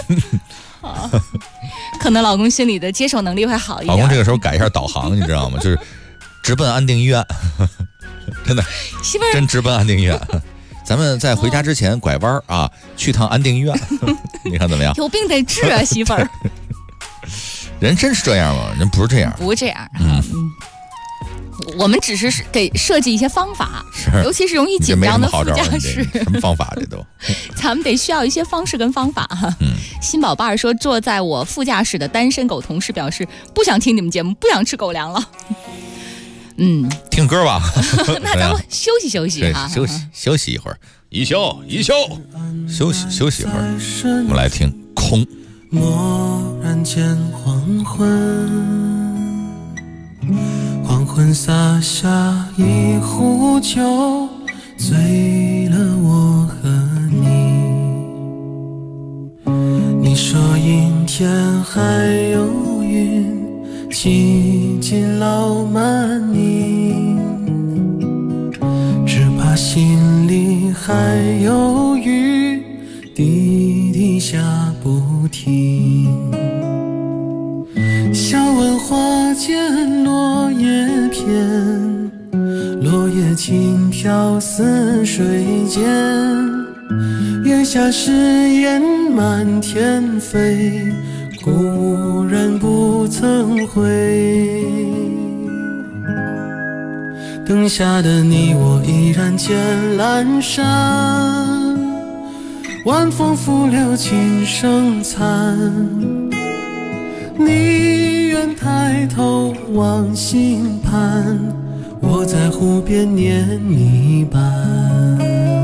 可能老公心里的接受能力会好一点。 老公这个时候改一下导航，你知道吗？就是直奔安定医院，真的， 媳妇儿真直奔安定医院。咱们在回家之前拐弯啊，去趟安定医院，你看怎么样？ 有病得治啊，媳妇儿。 人真是这样吗？人不是这样， 不是这样。我们只是给设计一些方法，尤其是容易紧张的副驾驶。 什么方法这都？ 咱们得需要一些方式跟方法哈。新宝贝说，坐在我副驾驶的单身狗同事表示不想听你们节目，不想吃狗粮了。 听歌吧。 那咱们休息休息哈， 休息一会儿，一休，休息一会儿，我们来听空。 蓦然间黄昏洒下一壶酒，醉了我和你。你说阴天还有云，几近老满你，只怕心里还有雨，滴滴下不停。笑问花间落叶片，落叶轻飘似水间，月下誓言满天飞，故人不曾回。灯下的你我依然见阑珊，晚风拂柳琴声残。你愿抬头望星畔，我在湖边念你伴。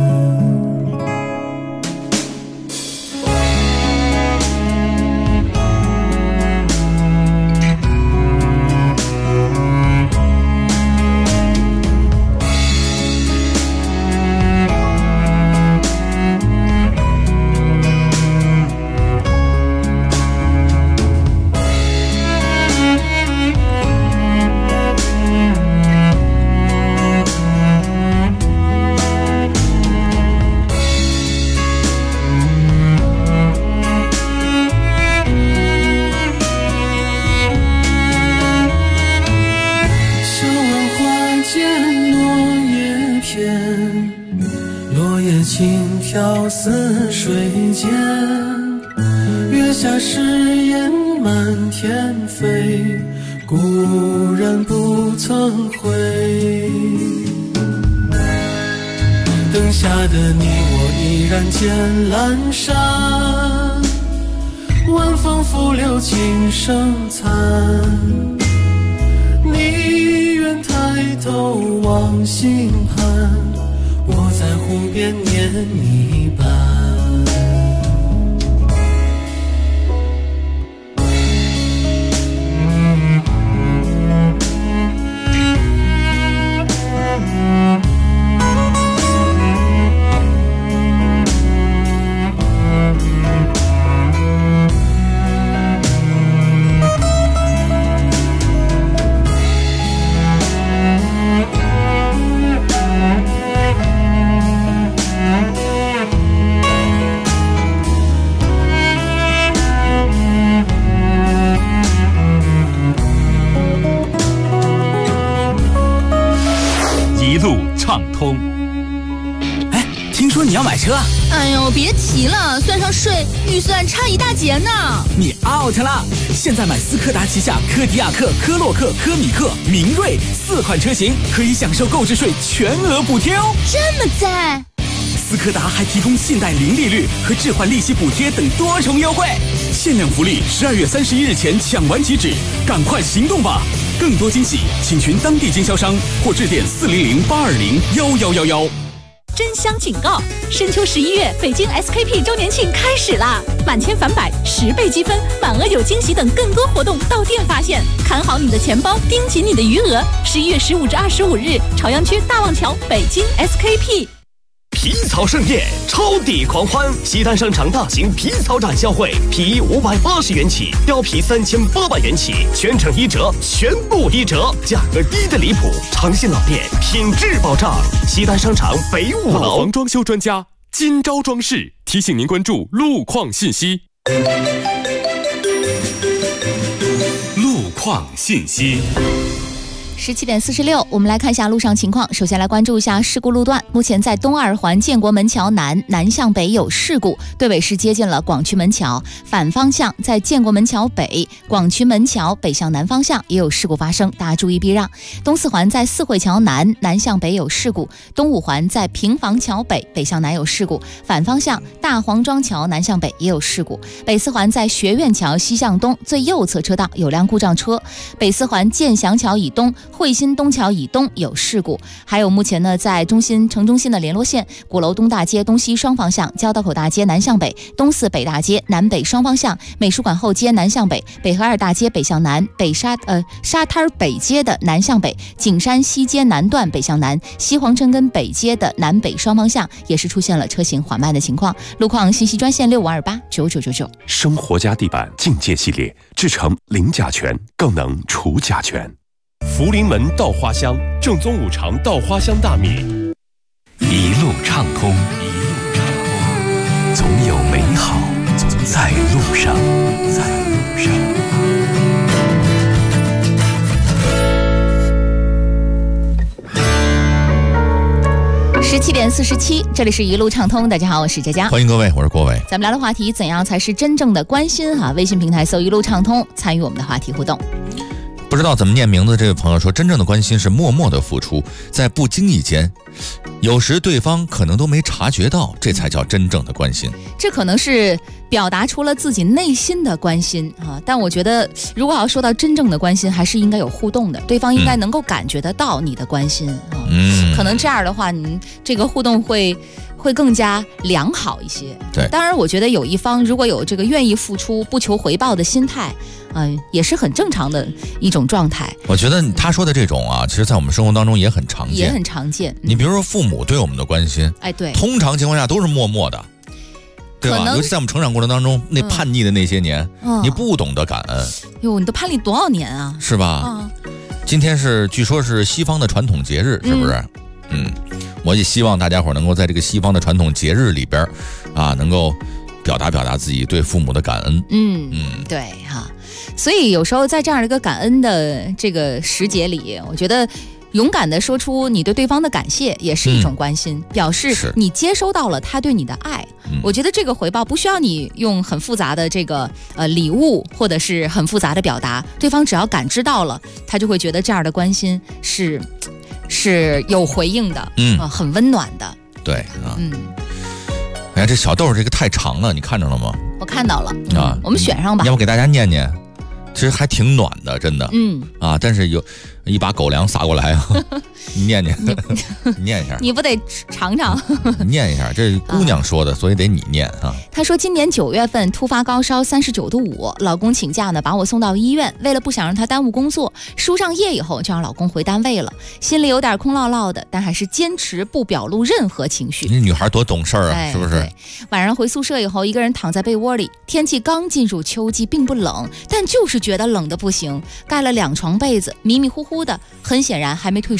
轻飘似水间，月下誓言满天飞，故人不曾回。灯下的你我依然见阑珊，晚风拂柳琴声残。你愿抬头望星畔，我在湖边念你伴。 畅通。 哎，听说你要买车？ 哎呦，别提了，算上税，预算差一大截呢。 你 out 了！现在买斯柯达旗下柯迪亚克、科洛克、科米克、明锐4款车型，可以享受购置税全额补贴哦。 这么赞！ 斯柯达还提供信贷零利率和置换利息补贴等多重优惠，限量福利，12月31日前抢完即止，赶快行动吧！更多惊喜，请寻当地经销商或致电400-820-1111。 真香警告！深秋11月，北京 SKP 周年庆开始啦！满千返百，10倍积分，满额有惊喜等更多活动到店发现。看好你的钱包，盯紧你的余额。11月15至25日，朝阳区大望桥北京 SKP。 皮草盛宴，超抵狂欢！西单商场大型皮草展销会，皮衣580元起，貂皮3800元起，全程1折，全部1折，价格低得离谱，诚信老店，品质保障。西单商场北5楼。 老房装修专家金招装饰提醒您关注路况信息。 路况信息。 17点46，我们来看一下路上情况。首先来关注一下事故路段。目前在东二环建国门桥南向北有事故，对尾是接近了广渠门桥。反方向在建国门桥北、广渠门桥北向南方向也有事故发生，大家注意避让。东四环在四惠桥南向北有事故，东五环在平房桥北向南有事故。反方向大黄庄桥南向北也有事故。北四环在学院桥西向东最右侧车道有辆故障车。北四环建祥桥以东汇新东桥以东有事故。还有目前呢，在城中心的联络线，鼓楼东大街东西双方向，交道口大街南向北，东四北大街南北双方向，美术馆后街南向北，北河二大街北向南，沙滩北街的南向北，景山西街南段北向南，西黄镇跟北街的南北双方向也是出现了车行缓慢的情况。路况信息专线65289999。 生活家地板境界系列，制成零甲醛，更能除甲醛。福临门稻花香，正宗五常稻花香大米。 一路畅通，总有美好在路上。 17点47，这里是一路畅通。大家好，我是佳佳， 欢迎各位，我是郭伟。 咱们聊的话题，怎样才是真正的关心哈？微信平台搜一路畅通，参与我们的话题互动。 不知道怎么念名字这位朋友说，真正的关心是默默的付出，在不经意间，有时对方可能都没察觉到，这才叫真正的关心。 这可能是表达出了自己内心的关心啊，但我觉得如果要说到真正的关心，还是应该有互动的，对方应该能够感觉得到你的关心啊。可能这样的话，你这个互动会更加良好一些。 对， 当然我觉得有一方如果有这个愿意付出不求回报的心态，也是很正常的一种状态。 我觉得他说的这种啊，其实在我们生活当中也很常见，你比如说父母对我们的关心， 对， 通常情况下都是默默的，对吧？尤其在我们成长过程当中，那叛逆的那些年，你不懂得感恩。 哟，你都叛逆多少年啊？ 是吧？今天据说是西方的传统节日，是不是？我也希望大家伙能够在这个西方的传统节日里边啊，能够表达自己对父母的感恩。 对哈。所以有时候在这样一个感恩的这个时节里，我觉得勇敢地说出你对对方的感谢也是一种关心，表示你接收到了他对你的爱。我觉得这个回报不需要你用很复杂的这个礼物或者是很复杂的表达，对方只要感知到了，他就会觉得这样的关心是有回应的，很温暖的。 对啊，哎呀，这小豆这个太长了，你看着了吗？ 我看到了啊，我们选上吧。 要不给大家念念，其实还挺暖的，真的。但是有一把狗粮撒过来啊，你念念，你念一下。 你不得尝尝？ 念一下，这是姑娘说的，所以得你念啊。 她说今年9月份突发高烧39度5，老公请假呢把我送到医院，为了不想让他耽误工作，输上液以后就让老公回单位了，心里有点空落落的，但还是坚持不表露任何情绪。 你女孩多懂事啊，是不是？ 晚上回宿舍以后，一个人躺在被窝里，天气刚进入秋季，并不冷，但就是觉得冷的不行，盖了2床被子，迷迷糊糊的，很显然还没退烧。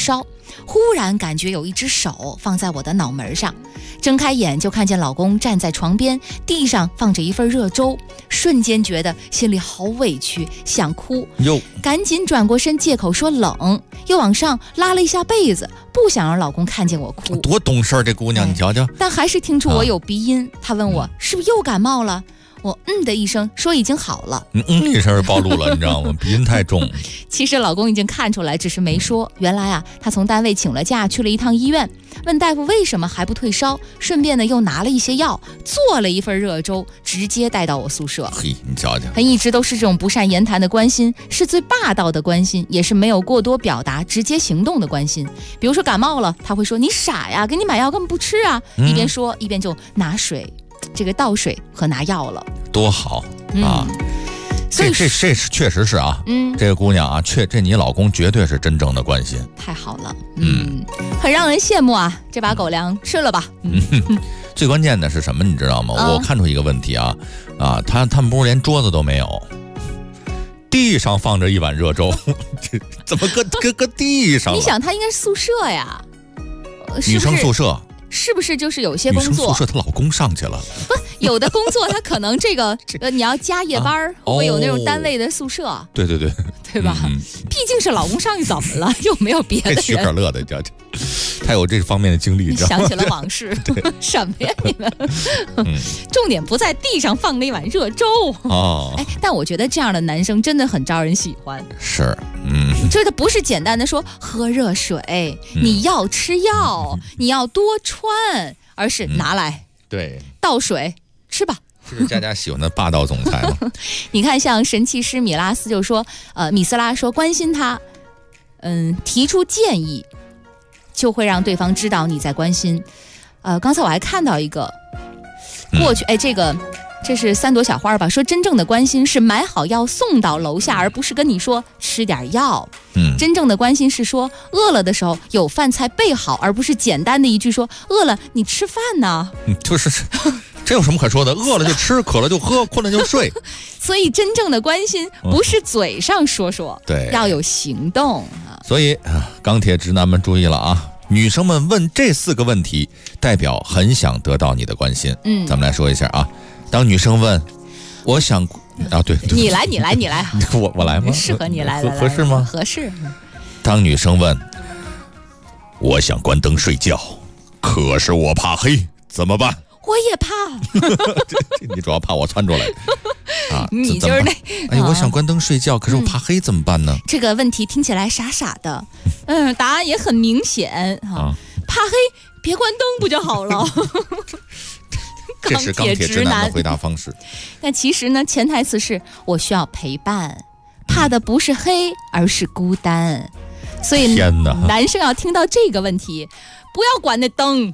忽然感觉有一只手放在我的脑门上，睁开眼就看见老公站在床边，地上放着一份热粥，瞬间觉得心里好委屈，想哭，赶紧转过身借口说冷，又往上拉了一下被子，不想让老公看见我哭。 多懂事这姑娘，你瞧瞧。 但还是听出我有鼻音，他问我是不是又感冒了，我的一声说已经好了。 一声暴露了，你知道吗？鼻音太重。 其实老公已经看出来，只是没说。原来啊，他从单位请了假，去了一趟医院，问大夫为什么还不退烧，顺便呢又拿了一些药，做了一份热粥，直接带到我宿舍。 嘿，你瞧瞧， 他一直都是这种不善言谈的关心，是最霸道的关心，也是没有过多表达、直接行动的关心。比如说感冒了，他会说你傻呀，给你买药根本不吃啊，一边说一边就拿水。这个倒水和拿药了， 多好啊！这确实是啊，这个姑娘啊，这你老公绝对是真正的关心， 太好了，很让人羡慕啊！这把狗粮吃了吧？ 最关键的是什么，你知道吗？我看出一个问题啊，他们不是连桌子都没有，地上放着一碗热粥，怎么搁地上了？ 你想，他应该是宿舍呀， 女生宿舍。 是不是就是有些工作？ 女生宿舍她老公上去了， 不，有的工作他可能这个你要加夜班，会有那种单位的宿舍。 对吧？毕竟是老公上去怎么了？又没有别的人。 许可乐的，你知道，他有这方面的经历。 你想起了往事，什么呀你们？重点不在地上放了一碗热粥哦。但我觉得这样的男生真的很招人喜欢。 是， 这他不是简单的说喝热水，你要吃药，你要多穿，而是拿来， 对， 倒水吃吧。 这是佳佳喜欢的霸道总裁吗？ 你看，像神奇师米斯拉说关心他，提出建议，就会让对方知道你在关心。刚才我还看到一个，过去这是3朵小花吧？说真正的关心是买好药送到楼下，而不是跟你说吃点药。真正的关心是说饿了的时候有饭菜备好，而不是简单的一句说饿了你吃饭呢。 就是这有什么可说的？饿了就吃，渴了就喝，困了就睡。 所以真正的关心不是嘴上说说， 对， 要有行动。 所以钢铁直男们注意了啊！女生们问这4个问题，代表很想得到你的关心。咱们来说一下啊。当女生问我想啊，对， 你来我来吗？ 适合你来合适吗？ 合适。 当女生问我想关灯睡觉，可是我怕黑，怎么办？ 我也怕。 你主要怕我窜出来啊？ 你就是那我想关灯睡觉，可是我怕黑，怎么办呢？ 这个问题听起来傻傻的，答案也很明显啊，怕黑别关灯不就好了？ 这是钢铁直男的回答方式。 但其实呢，潜台词是我需要陪伴，怕的不是黑，而是孤单。所以男生要听到这个问题，不要关那灯。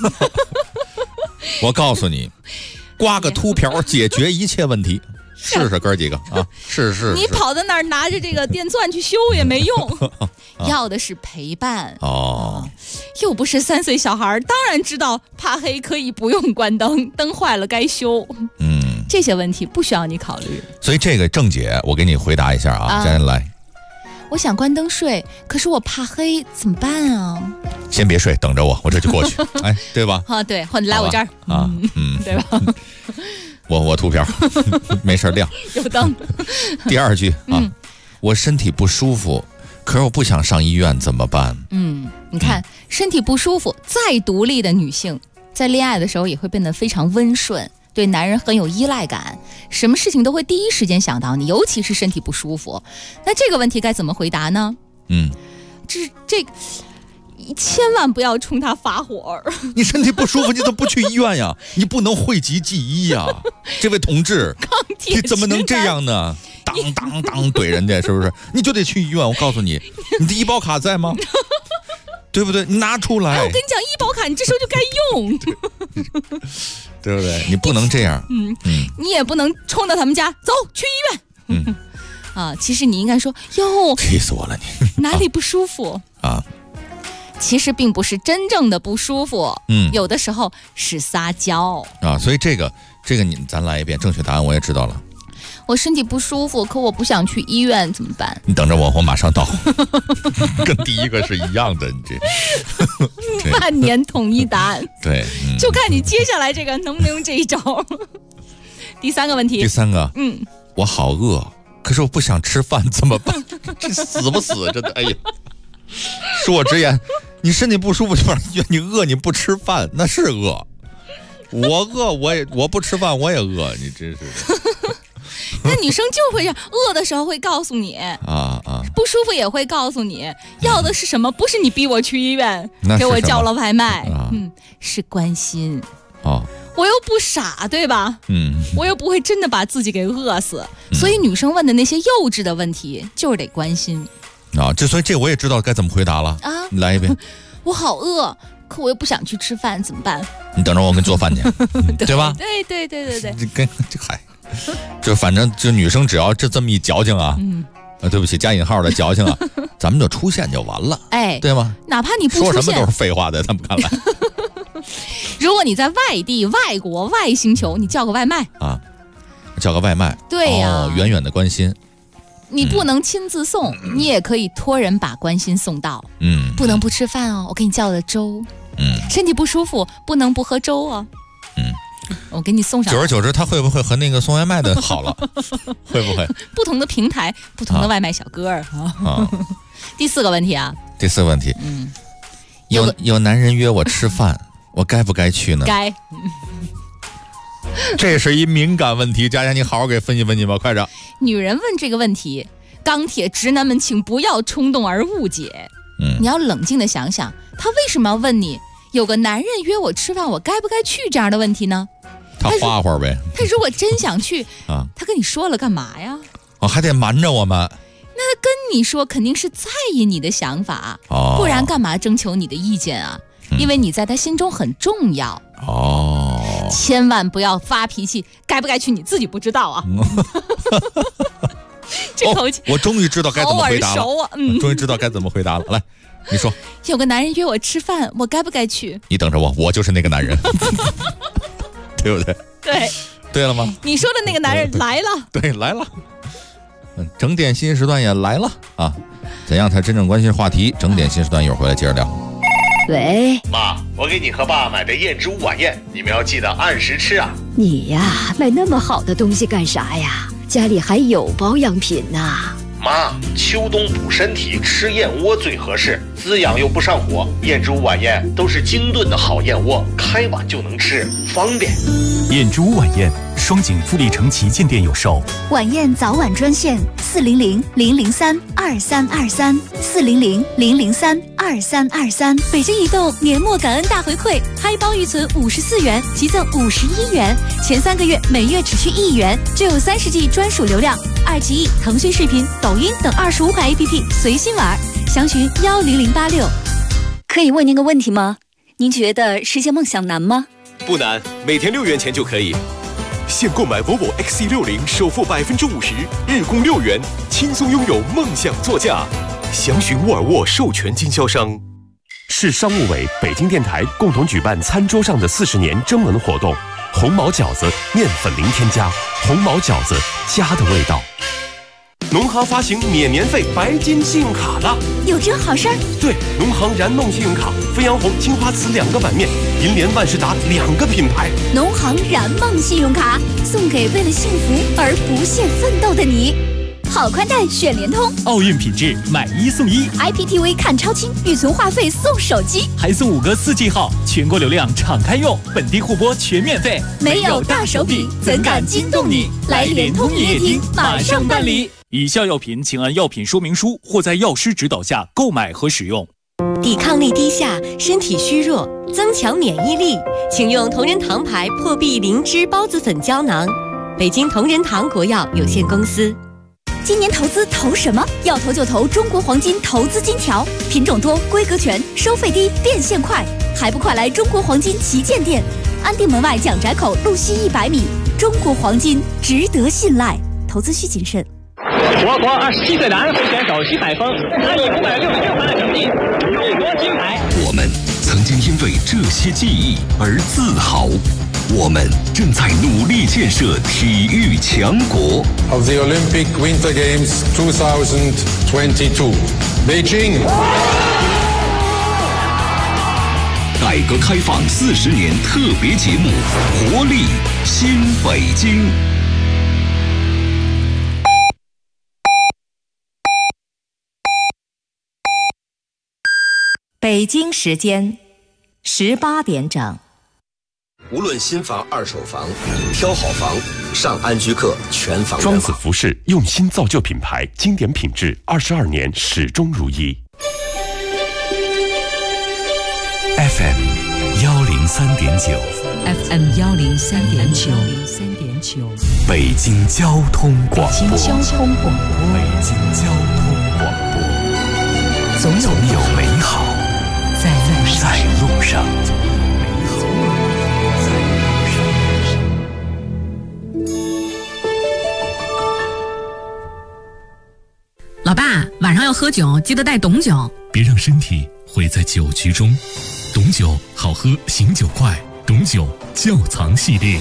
我告诉你，刮个秃瓢解决一切问题。试试哥几个啊！是你跑到那儿拿着这个电钻去修也没用，要的是陪伴哦。又不是3岁小孩，当然知道怕黑可以不用关灯，灯坏了该修。这些问题不需要你考虑。 所以这个郑姐，我给你回答一下啊，佳人来。 我想关灯睡，可是我怕黑，怎么办啊？ 先别睡，等着我这就过去。哎，对吧？ 对，或者来我这儿啊，对吧？ 我秃瓢，没事亮， 有灯。 第2句啊，我身体不舒服，可是我不想上医院，怎么办？ 你看，身体不舒服，再独立的女性，在恋爱的时候也会变得非常温顺，对男人很有依赖感，什么事情都会第一时间想到你，尤其是身体不舒服。那这个问题该怎么回答呢？这千万不要冲他发火。 你身体不舒服，你怎么不去医院呀？你不能讳疾忌医呀，这位同志，你怎么能这样呢？当怼人家是不是？你就得去医院。我告诉你，你的医保卡在吗？对不对？你拿出来。 我跟你讲，医保卡你这时候就该用， 对不对？你不能这样。 你也不能冲到他们家走去医院。其实你应该说哟， 气死我了你， 哪里不舒服啊？其实并不是真正的不舒服，有的时候是撒娇啊。所以这个咱来一遍，正确答案我也知道了。 我身体不舒服，可我不想去医院，怎么办？ 你等着我马上到。跟第一个是一样的，你这万年统一答案。 对， 就看你接下来这个能不能用这一招。第3个问题。 第3个，我好饿，可是我不想吃饭，怎么办？这死不死？真的，哎呀！恕我直言，你身体不舒服就让你饿，你不吃饭那是饿。我饿，我不吃饭我也饿，你真是的。 那女生就会这样，饿的时候会告诉你不舒服也会告诉你，要的是什么？不是你逼我去医院，给我叫了外卖，是关心。我又不傻，对吧？我又不会真的把自己给饿死，所以女生问的那些幼稚的问题，就是得关心。 所以这我也知道该怎么回答了啊！你来一遍。 我好饿，可我又不想去吃饭，怎么办？ 你等着我给你做饭去，对吧？ 对。 这还，就反正就女生只要这么一矫情啊，对不起，加引号的矫情啊，咱们就出现就完了，对吗？ 哪怕你不出现， 说什么都是废话，在他们看来。 如果你在外地、外国、外星球，你叫个外卖啊，叫个外卖， 对呀， 远远的关心。 你不能亲自送，你也可以托人把关心送到。不能不吃饭哦，我给你叫的粥。身体不舒服，不能不喝粥哦。我给你送上。久而久之，他会不会和那个送外卖的好了？会不会？ 不同的平台，不同的外卖小哥儿啊。第4个问题啊。 第4个问题，有男人约我吃饭，我该不该去呢？ 该。 这是一敏感问题，佳佳，你好好给分析分析吧，快点。 女人问这个问题，钢铁直男们请不要冲动而误解。你要冷静的想想，他为什么要问你有个男人约我吃饭，我该不该去这样的问题呢？ 他花花呗。 他如果真想去他跟你说了干嘛呀？ 还得瞒着我们。 那他跟你说肯定是在意你的想法，不然干嘛征求你的意见啊？因为你在他心中很重要。千万不要发脾气，该不该去你自己不知道啊。这口气我终于知道该怎么回答了。 好耳熟啊。 终于知道该怎么回答了。来，你说。 有个男人约我吃饭，我该不该去？ 你等着我就是那个男人。对不对？对了吗？ 你说的那个男人来了。 对，来了。整点新时段也来了啊！怎样才真正关心话题？整点新时段一会儿回来接着聊。 喂， 妈，我给你和爸买的燕之屋晚宴，你们要记得按时吃啊。 你呀，买那么好的东西干啥呀？家里还有保养品呢。 妈，秋冬补身体，吃燕窝最合适，滋养又不上火。燕之屋晚宴都是精炖的好燕窝，开碗就能吃，方便。 燕之屋晚宴，双井富力城旗舰店有售。 晚宴早晚专线400-003-2323，400-003-2323。北京移动年末感恩大回馈，嗨包预存54元，即赠51元，前3个月每月只需1元，就有30G 专属流量。爱奇艺、腾讯视频、抖音等25款 APP 随心玩，详询10086。 可以问您个问题吗？您觉得实现梦想难吗？ 不难，每天6元钱就可以。现购买 Volvo XC60，首付50%，日供6元，轻松拥有梦想座驾。详询沃尔沃授权经销商。 市商务委、北京电台共同举办餐桌上的40年征文活动，红毛饺子面粉零添加，红毛饺子家的味道。 农行发行免年费白金信用卡了， 有这好事儿？ 对，农行燃梦信用卡，飞扬红、青花瓷2个版面，银联、万事达2个品牌。 农行燃梦信用卡送给为了幸福而不懈奋斗的你。好宽带选联通， 奥运品质买1送1 ，IPTV 看超清，预存话费送手机， 还送5个4G 号，全国流量敞开用，本地互播全免费。 没有大手笔，怎敢惊动你？来联通营业厅马上办理。 以下药品请按药品说明书或在药师指导下购买和使用。 抵抗力低下，身体虚弱，增强免疫力，请用同仁堂牌破壁灵芝孢子粉胶囊。北京同仁堂国药有限公司。 今年投资投什么？要投就投中国黄金投资金条，品种多，规格全，收费低，变现快，还不快来中国黄金旗舰店？安定门外蒋宅口路西100米，中国黄金值得信赖，投资需谨慎。 我国27岁男飞选手徐载峰，他以566分的成绩勇夺金牌。 我们曾经因为这些记忆而自豪。 我们正在努力建设体育强国。 Of the Olympic Winter Games 2022, Beijing。 改革开放40年特别节目《活力新北京》。 北京时间18点整。 无论新房、二手房，挑好房，上安居客全房。 庄子服饰用心造就品牌，经典品质，22年始终如一。 FM 103.9 FM 103.9 北京交通广播。 北京交通广播。总有美好在路上。 老爸，晚上要喝酒，记得带董酒， 别让身体毁在酒局中。董酒好喝，醒酒快，董酒窖藏系列。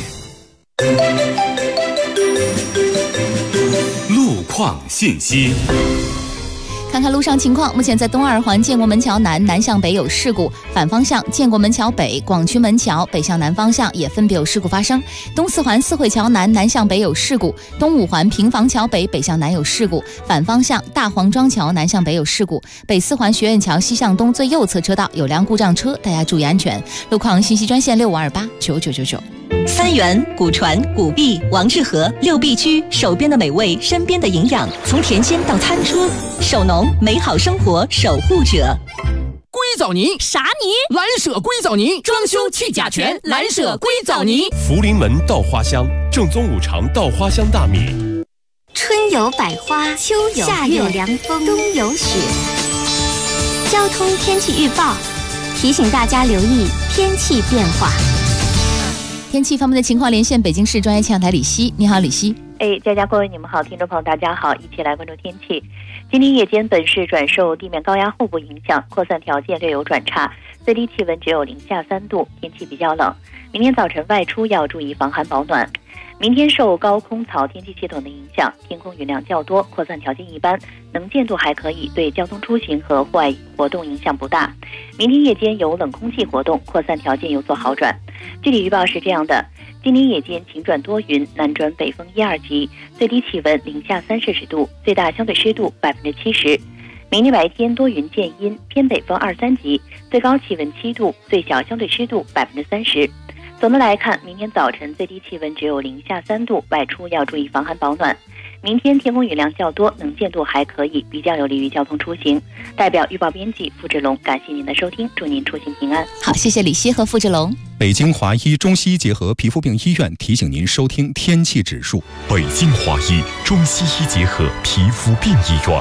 路况信息。 看看路上情况，目前在东二环建国门桥南向北有事故，反方向建国门桥北、广渠门桥北向南方向也分别有事故发生。东四环四惠桥南向北有事故，东五环平房桥北向南有事故，反方向大黄庄桥南向北有事故。北四环学院桥西向东最右侧车道有辆故障车，大家注意安全。路况信息专线6528999999。 三元、古传、古币、王致和6必居，手边的美味，身边的营养，从甜鲜到餐桌，手农美好生活守护者。 硅藻泥啥泥？蓝舍硅藻泥，装修去甲醛，蓝舍硅藻泥。 福临门稻花香，正宗5常稻花香大米。 春有百花，秋有夏有凉风，冬有雪。交通天气预报提醒大家留意天气变化。 天气方面的情况，连线北京市专业气象台李希。你好，李希。 佳佳各位你们好，听众朋友大家好，一起来关注天气。今天夜间本市转受地面高压后部影响，扩散条件略有转差，最低气温只有零下3度，天气比较冷。明天早晨外出要注意防寒保暖。明天受高空槽天气系统的影响，天空云量较多，扩散条件一般，能见度还可以，对交通出行和户外活动影响不大。明天夜间有冷空气活动，扩散条件有所好转。具体预报是这样的：今天夜间晴转多云，南转北风1、2级，最低气温零下3摄氏度，最大相对湿度70%。明天白天多云见阴，偏北风2、3级，最高气温7度，最小相对湿度30%。总的来看，明天早晨最低气温只有零下3度，外出要注意防寒保暖。明天天空云量较多，能见度还可以，比较有利于交通出行。代表预报编辑付志龙，感谢您的收听，祝您出行平安。 好，谢谢李希和付志龙。 北京华医中西医结合皮肤病医院提醒您收听天气指数。 北京华医中西医结合皮肤病医院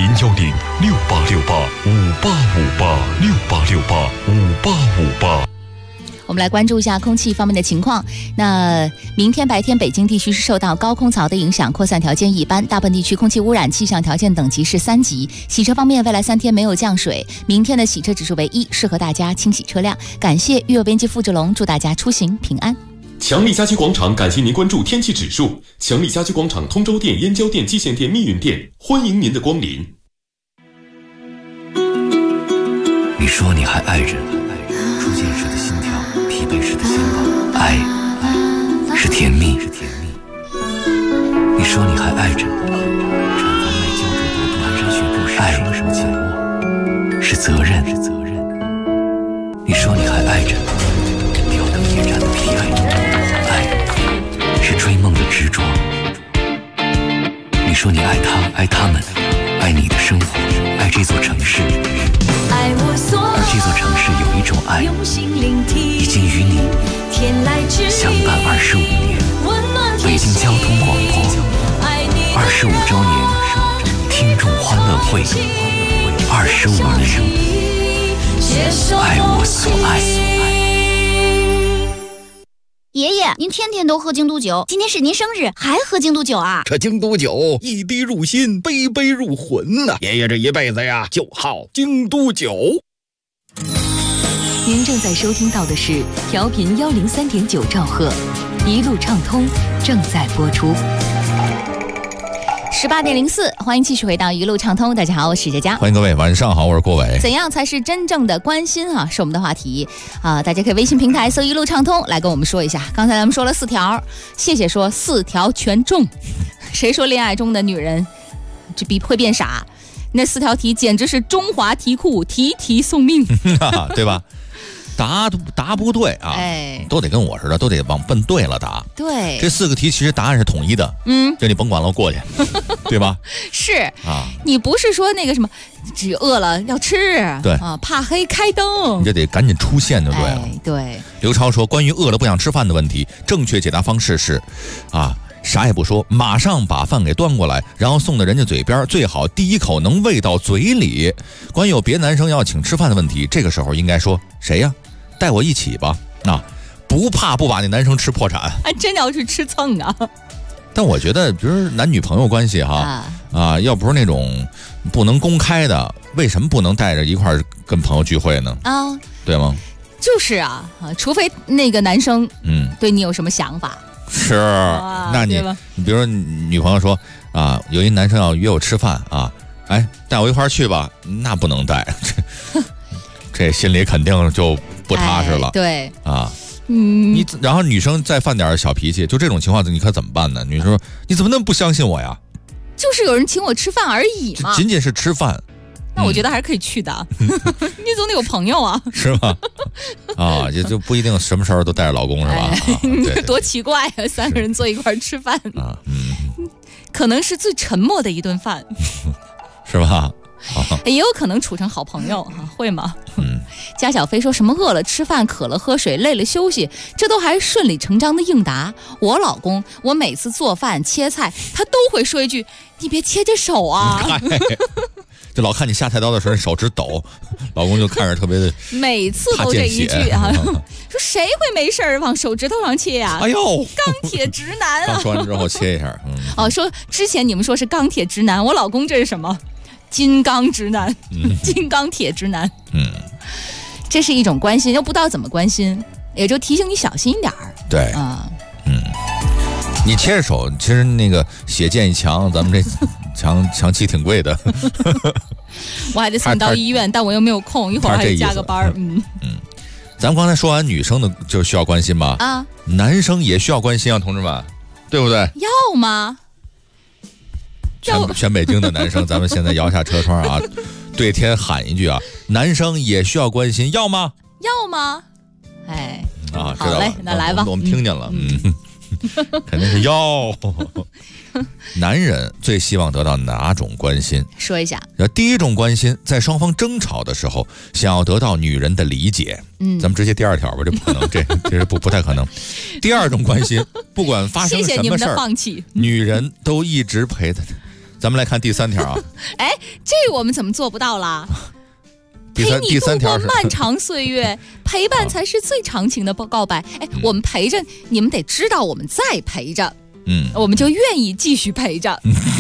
，010-6868-5858，6868-5858。 我们来关注一下空气方面的情况。那明天白天北京地区是受到高空槽的影响，扩散条件一般，大部分地区空气污染气象条件等级是3级。洗车方面，未来3天没有降水，明天的洗车指数为1，适合大家清洗车辆。感谢预报编辑付志龙，祝大家出行平安。 强力家居广场感谢您关注天气指数。强力家居广场通州店、燕郊店、蓟县店、密云店，欢迎您的光临。 你说你还爱着，初见时的心跳，疲惫时的心跳，爱是甜蜜。你说你还爱着，产房外胶着毒蹒跚学步时双手紧握，是责任。你说你还爱着，吊灯夜战的疲惫，爱是追梦的执着。你说你爱他，爱他们，爱你的生活，爱这座城市。而这座城市有一种爱，已经与你相伴25年。北京交通广播25周年听众欢乐会，25年，爱我所爱。 爷爷，您天天都喝京都酒，今天是您生日，还喝京都酒啊？ 这京都酒一滴入心，杯杯入魂呐！爷爷这一辈子呀，就好京都酒。 您您正在收听到的是调频103.9兆赫，一路畅通正在播出。 18.04，欢迎继续回到一路畅通。大家好，我是佳佳。 欢迎各位，晚上好，我是郭伟。 怎样才是真正的关心啊？是我们的话题啊！大家可以微信平台搜一路畅通来跟我们说一下。刚才咱们说了4条，谢谢说4条全中。谁说恋爱中的女人这会变傻？那4条题简直是中华题库，题题送命， 对吧？答不对啊，都得跟我似的，都得往奔对了答。 对， 这4个题其实答案是统一的，就你甭管了，过去，对吧？ 是啊， 你不是说那个什么，只饿了要吃， 对啊，怕黑开灯， 你就得赶紧出现就对了。 对。 刘超说，关于饿了不想吃饭的问题，正确解答方式是，啥也不说，马上把饭给端过来，然后送到人家嘴边，最好第一口能喂到嘴里。关于有别男生要请吃饭的问题，这个时候应该说谁呀？带我一起吧，不怕不把那男生吃破产， 还真要去吃蹭啊！ 但我觉得，比如男女朋友关系要不是那种不能公开的，为什么不能带着一块儿跟朋友聚会呢？对吗？ 就是除非那个男生对你有什么想法。 是，那你比如说女朋友说有一男生要约我吃饭带我一块儿去吧，那不能带，这心里肯定就不踏实了。 对然后女生再犯点小脾气，就这种情况你可怎么办呢？女生说你怎么那么不相信我呀？ 就是有人请我吃饭而已嘛， 仅仅是吃饭。 那我觉得还是可以去的，你总得有朋友啊， 是吧？也就不一定什么时候都带着老公是吧？ 对，多奇怪啊！3个人坐一块儿吃饭可能是最沉默的一顿饭， 是吧？ 也有可能处成好朋友会吗？加小飞说什么饿了吃饭，渴了喝水，累了休息，这都还顺理成章的应答。我老公，我每次做饭切菜，他都会说一句：“你别切着手啊。” 就老看你下菜刀的时候手指抖，老公就看着特别的， 每次都这一句说谁会没事往手指头上切呀？ 哎呦， 钢铁直男啊！ 刚说完之后切一下， 说之前你们说是钢铁直男，我老公这是什么？金刚直男，金刚铁直男。这是一种关心，又不知道怎么关心，也就提醒你小心一点儿。 对你切着手，其实那个血溅一墙，咱们这墙漆挺贵的， 我还得送到医院，但我又没有空，一会儿还得加个班。 咱们刚才说完女生的就需要关心吧？男生也需要关心啊，同志们，对不对？ 要吗？ 全北京的男生，咱们现在摇下车窗对天喊一句男生也需要关心，要吗？ 要吗？ 好嘞， 那来吧， 我们听见了，肯定是要。男人最希望得到哪种关心？ 说一下。 第一种关心，在双方争吵的时候，想要得到女人的理解。咱们直接第2条吧，这不可能，这是不太可能。第2种关心，不管发生什么事儿，谢谢你们的放弃， 女人都一直陪着。咱们来看第3条这我们怎么做不到啦？陪你度过漫长岁月，陪伴才是最长情的告白。我们陪着你们，得知道我们在陪着，我们就愿意继续陪着。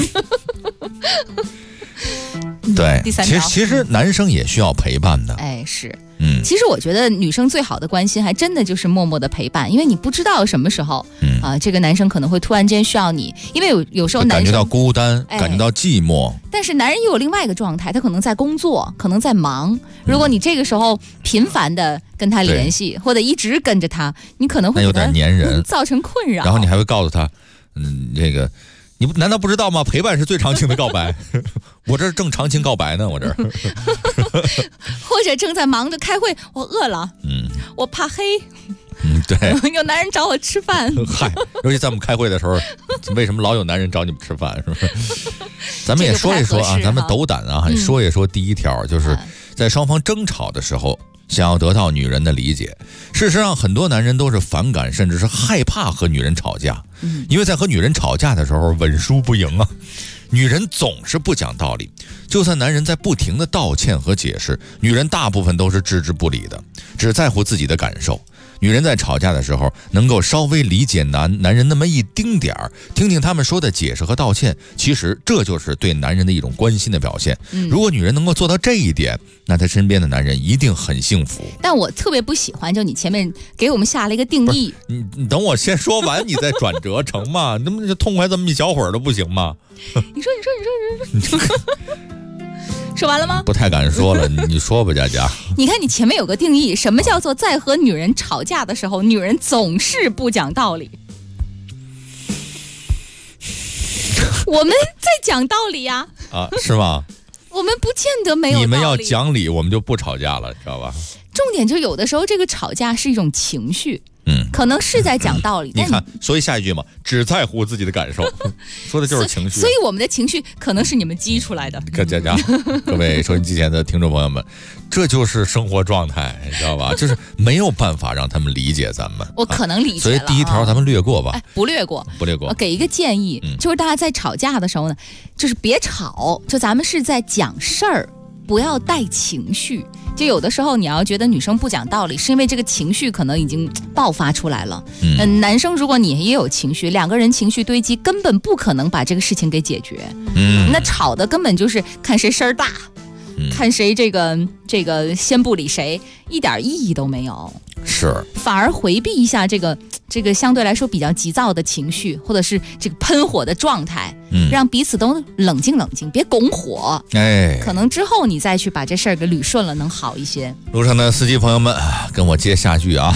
对， 第3条， 其实男生也需要陪伴的。 是。其实我觉得女生最好的关心还真的就是默默的陪伴，因为你不知道什么时候这个男生可能会突然间需要你，因为有时候男生感觉到孤单，感觉到寂寞。 但是男人又有另外一个状态，他可能在工作，可能在忙。如果你这个时候频繁的跟他联系，或者一直跟着他，你可能会有点粘人， 造成困扰。 然后你还会告诉他，这个你难道不知道吗？陪伴是最长情的告白。我这正长情告白呢，我这或者正在忙着开会，我饿了，我怕黑， 对， 有男人找我吃饭。 嗨，尤其在我们开会的时候，为什么老有男人找你们吃饭？是不是？咱们也说一说咱们斗胆说一说第1条，就是在双方争吵的时候，想要得到女人的理解。事实上，很多男人都是反感，甚至是害怕和女人吵架，因为在和女人吵架的时候稳输不赢女人总是不讲道理，就算男人在不停的道歉和解释，女人大部分都是置之不理的，只在乎自己的感受。 女人在吵架的时候能够稍微理解男人那么一丁点儿，听听他们说的解释和道歉，其实这就是对男人的一种关心的表现。如果女人能够做到这一点，那她身边的男人一定很幸福。 但我特别不喜欢，就你前面给我们下了一个定义， 你等我先说完，你再转折成吗？那么就痛快这么一小会儿都不行吗？ 你说。说完了吗？ 不太敢说了，你说吧，佳佳。 你看，你前面有个定义，什么叫做在和女人吵架的时候，女人总是不讲道理？我们在讲道理呀。 啊，是吗？ 我们不见得没有道理。 你们要讲理，我们就不吵架了，知道吧？ 重点就有的时候这个吵架是一种情绪。可能是在讲道理。 你看，所以下一句嘛，只在乎自己的感受，说的就是情绪。 所以我们的情绪可能是你们激出来的。 各位收音机前的听众朋友们，这就是生活状态，你知道吧？就是没有办法让他们理解咱们。 我可能理解了。 所以第一条咱们略过吧。 不略过。给一个建议，就是大家在吵架的时候呢，就是别吵，就咱们是在讲事儿，不要带情绪。就有的时候你要觉得女生不讲道理，是因为这个情绪可能已经爆发出来了。男生如果你也有情绪，两个人情绪堆积，根本不可能把这个事情给解决。那吵的根本就是看谁声儿大，看谁这个先不理谁，一点意义都没有。 是，反而回避一下这个相对来说比较急躁的情绪，或者是这个喷火的状态，让彼此都冷静冷静，别拱火。可能之后你再去把这事儿给捋顺了，能好一些。 路上的司机朋友们，跟我接下句啊，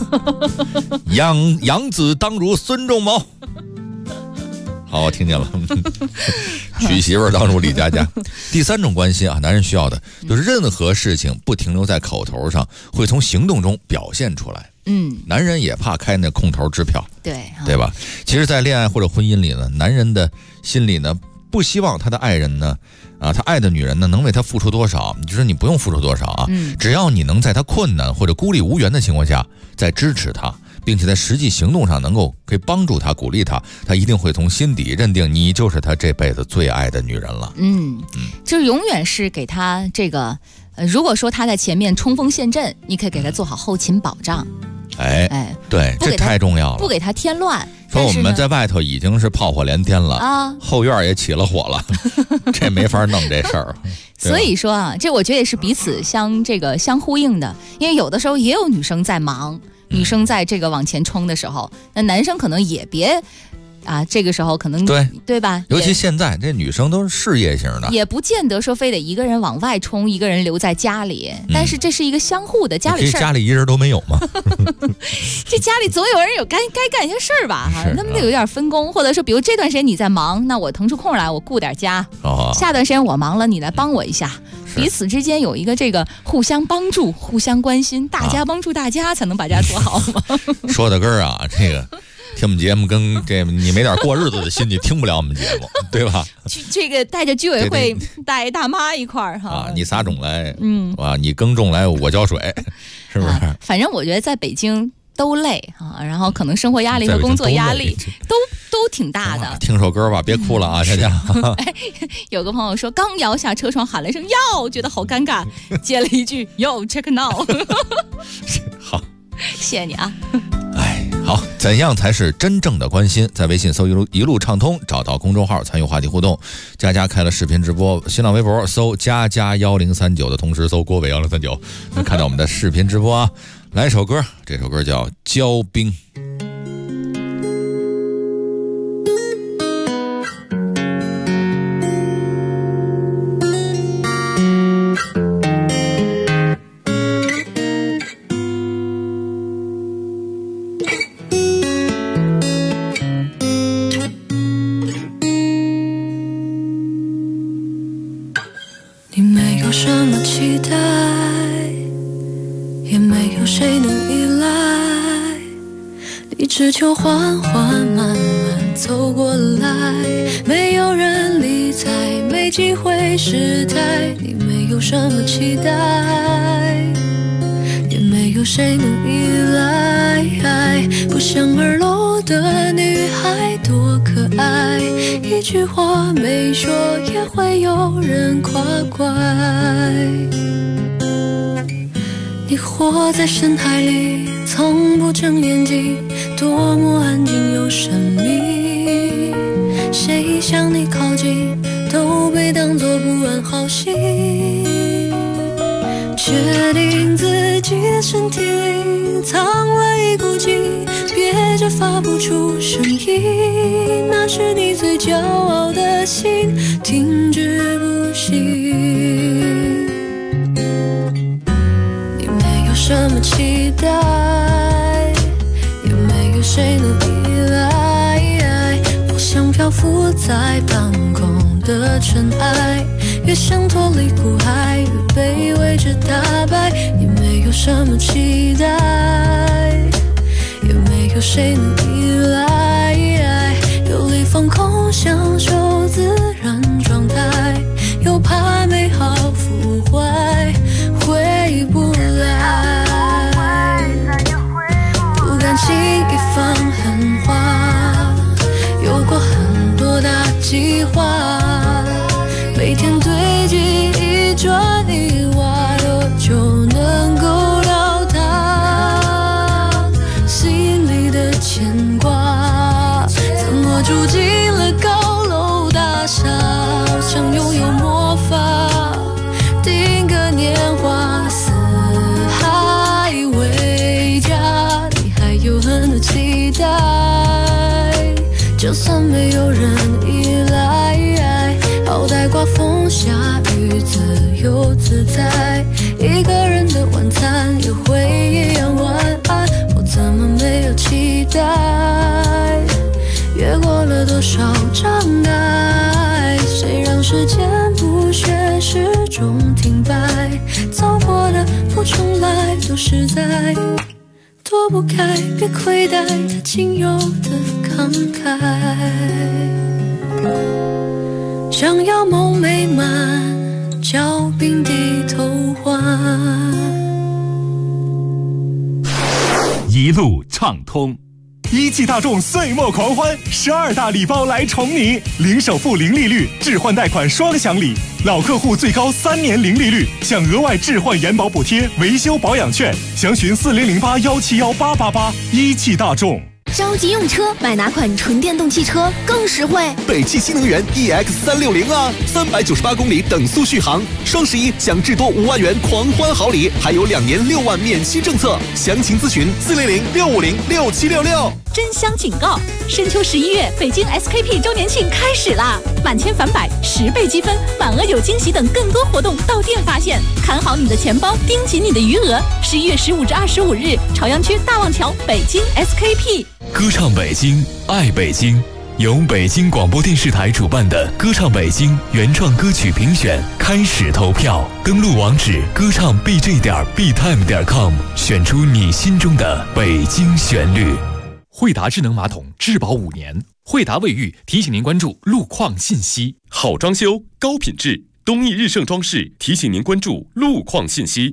养子当如孙仲谋。好，我听见了。娶媳妇儿当如李佳佳。第三种关心啊，男人需要的就是任何事情不停留在口头上，会从行动中表现出来。男人也怕开那空头支票，对吧？其实在恋爱或者婚姻里呢，男人的心里呢不希望他的爱人呢他爱的女人呢能为他付出多少，你就说你不用付出多少啊，只要你能在他困难或者孤立无援的情况下再支持他，并且在实际行动上可以帮助他鼓励他，他一定会从心底认定你就是他这辈子最爱的女人了。 就是永远是给他这个如果说他在前面冲锋陷阵，你可以给他做好后勤保障。 对，这太重要了， 不给他添乱。 说我们在外头已经是炮火连天了啊，后院也起了火了，这没法弄这事儿。 所以说啊，这我觉得也是彼此相呼应的，因为有的时候也有女生在忙，女生在这个往前冲的时候，那男生可能也别这个时候可能对吧？ 尤其现在这女生都是事业型的， 也不见得说非得一个人往外冲，一个人留在家里。但是这是一个相互的，家里事儿， 家里一人都没有吗？ 这家里总有人有该干一些事儿吧？他们得有点分工，或者说，比如这段时间你在忙，那我腾出空来，我顾点家。下段时间我忙了，你来帮我一下。彼此之间有一个这个互相帮助、互相关心，大家帮助大家，才能把家做好嘛。 说到根儿啊，这个。听我们节目跟这你没点过日子的心，你听不了我们节目，对吧？ 这个带着居委会带大妈一块儿哈你撒种来，你耕种来，我浇水，是不是？ 反正我觉得在北京都累啊，然后可能生活压力和工作压力都挺大的。 听首歌吧，别哭了啊，佳佳。 有个朋友说，刚摇下车窗喊了一声“哟”，觉得好尴尬，接了一句 “Yo check now”。 好， 谢谢你啊。 好，怎样才是真正的关心？在微信搜一路畅通，找到公众号参与话题互动。佳佳开了视频直播，新浪微博搜佳佳1039的同时搜郭伟1039，能看到我们的视频直播啊。来首歌，这首歌叫《骄兵》。 只求缓缓慢慢走过来，没有人理睬，没机会试探，你没有什么期待，也没有谁能依赖。不想二楼的女孩多可爱，一句话没说也会有人夸怪。 你活在深海里，从不睁眼睛，多么安静又神秘。谁向你靠近，都被当作不安好心。确定自己的身体里藏了一股劲，憋着发不出声音，那是你最骄傲的心，停止不行。你没有什么期待，也没有谁能依赖，我像漂浮在半空的尘埃，越想脱离苦海，越被围着打败。也没有什么期待，也没有谁能依赖，游离放空，享受自然状态，又怕美好腐坏，回不来，不敢轻易放狠话，有过很多大计划，每天堆积一砖一瓦，多久能够到达心里的牵挂？怎么住进了高楼大厦，好像拥有魔法，定格年华，四海为家。你还有很多期待，就算没有人依赖，好歹刮风下雨自由自在，一个人的晚餐也会一样晚安。我怎么没有期待？越过了多少障碍？谁让时间不学，始终停摆？走过的不重来，都实在，躲不开，别亏待他仅有的慷慨。想要梦美满，脚并低头还。 一路畅通，一汽大众岁末狂欢，12大礼包来宠你，零首付零利率，置换贷款双享礼，老客户最高3年零利率，享额外置换延保补贴、维修保养券，详询4008171888。一汽大众。 着急用车，买哪款纯电动汽车更实惠？ 北汽新能源 EX360啊，398公里等速续航，双11享至多5万元狂欢好礼，还有2年6万免息政策，详情咨询400-650-6766。 真香警告！深秋11月，北京 SKP 周年庆开始啦！满千返百，10倍积分，满额有惊喜等更多活动到店发现。看好你的钱包，盯紧你的余额。11月15至25日，朝阳区大望桥北京 SKP。 歌唱北京，爱北京，由北京广播电视台主办的歌唱北京原创歌曲评选开始投票，登录网址歌唱 bj.btime.com， 选出你心中的北京旋律。 惠达智能马桶质保5年，惠达卫浴提醒您关注路况信息。 好装修，高品质，东益日盛装饰提醒您关注路况信息。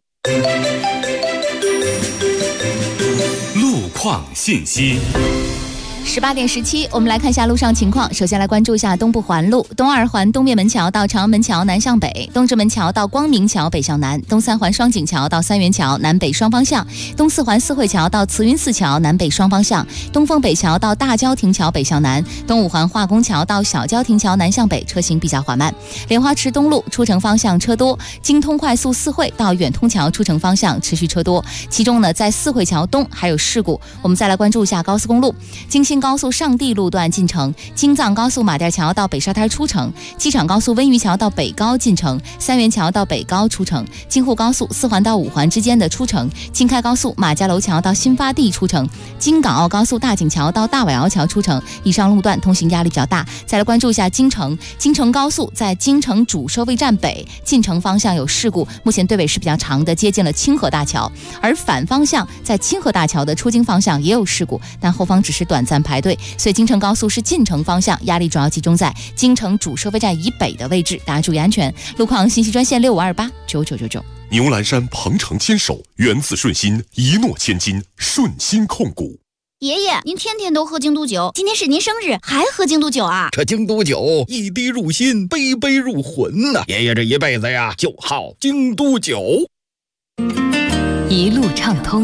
路况信息。 18点17，我们来看一下路上情况。首先来关注一下东部环路，东2环东面门桥到长安门桥南向北，东直门桥到光明桥北向南，东3环双井桥到三元桥南北双方向，东4环四惠桥到慈云寺桥南北双方向，东风北桥到大郊亭桥北向南，东5环化工桥到小郊亭桥南向北，车行比较缓慢。莲花池东路出城方向车多，京通快速四惠到远通桥出城方向持续车多，其中呢，在四惠桥东还有事故。我们再来关注一下高速公路，京新高速上地路段进城，京藏高速马甸桥到北沙滩出城，机场高速温榆桥到北高进城，三元桥到北高出城，京沪高速4环到5环之间的出城，京开高速马家楼桥到新发地出城，京港澳高速大井桥到大尾鳌桥出城。以上路段通行压力比较大。再来关注一下京城高速在京城主收费站北进城方向有事故，目前队尾是比较长的，接近了清河大桥，而反方向在清河大桥的出京方向也有事故，但后方只是短暂排队，所以京承高速是进城方向压力主要集中在京承主收费站以北的位置，大家注意安全。路况信息专线65289999。 牛栏山鹏程牵手，源自顺心，一诺千金，顺心控股。 爷爷，您天天都喝京都酒，今天是您生日，还喝京都酒啊？ 这京都酒一滴入心，杯杯入魂呐！爷爷这一辈子呀，就好京都酒。 一路畅通。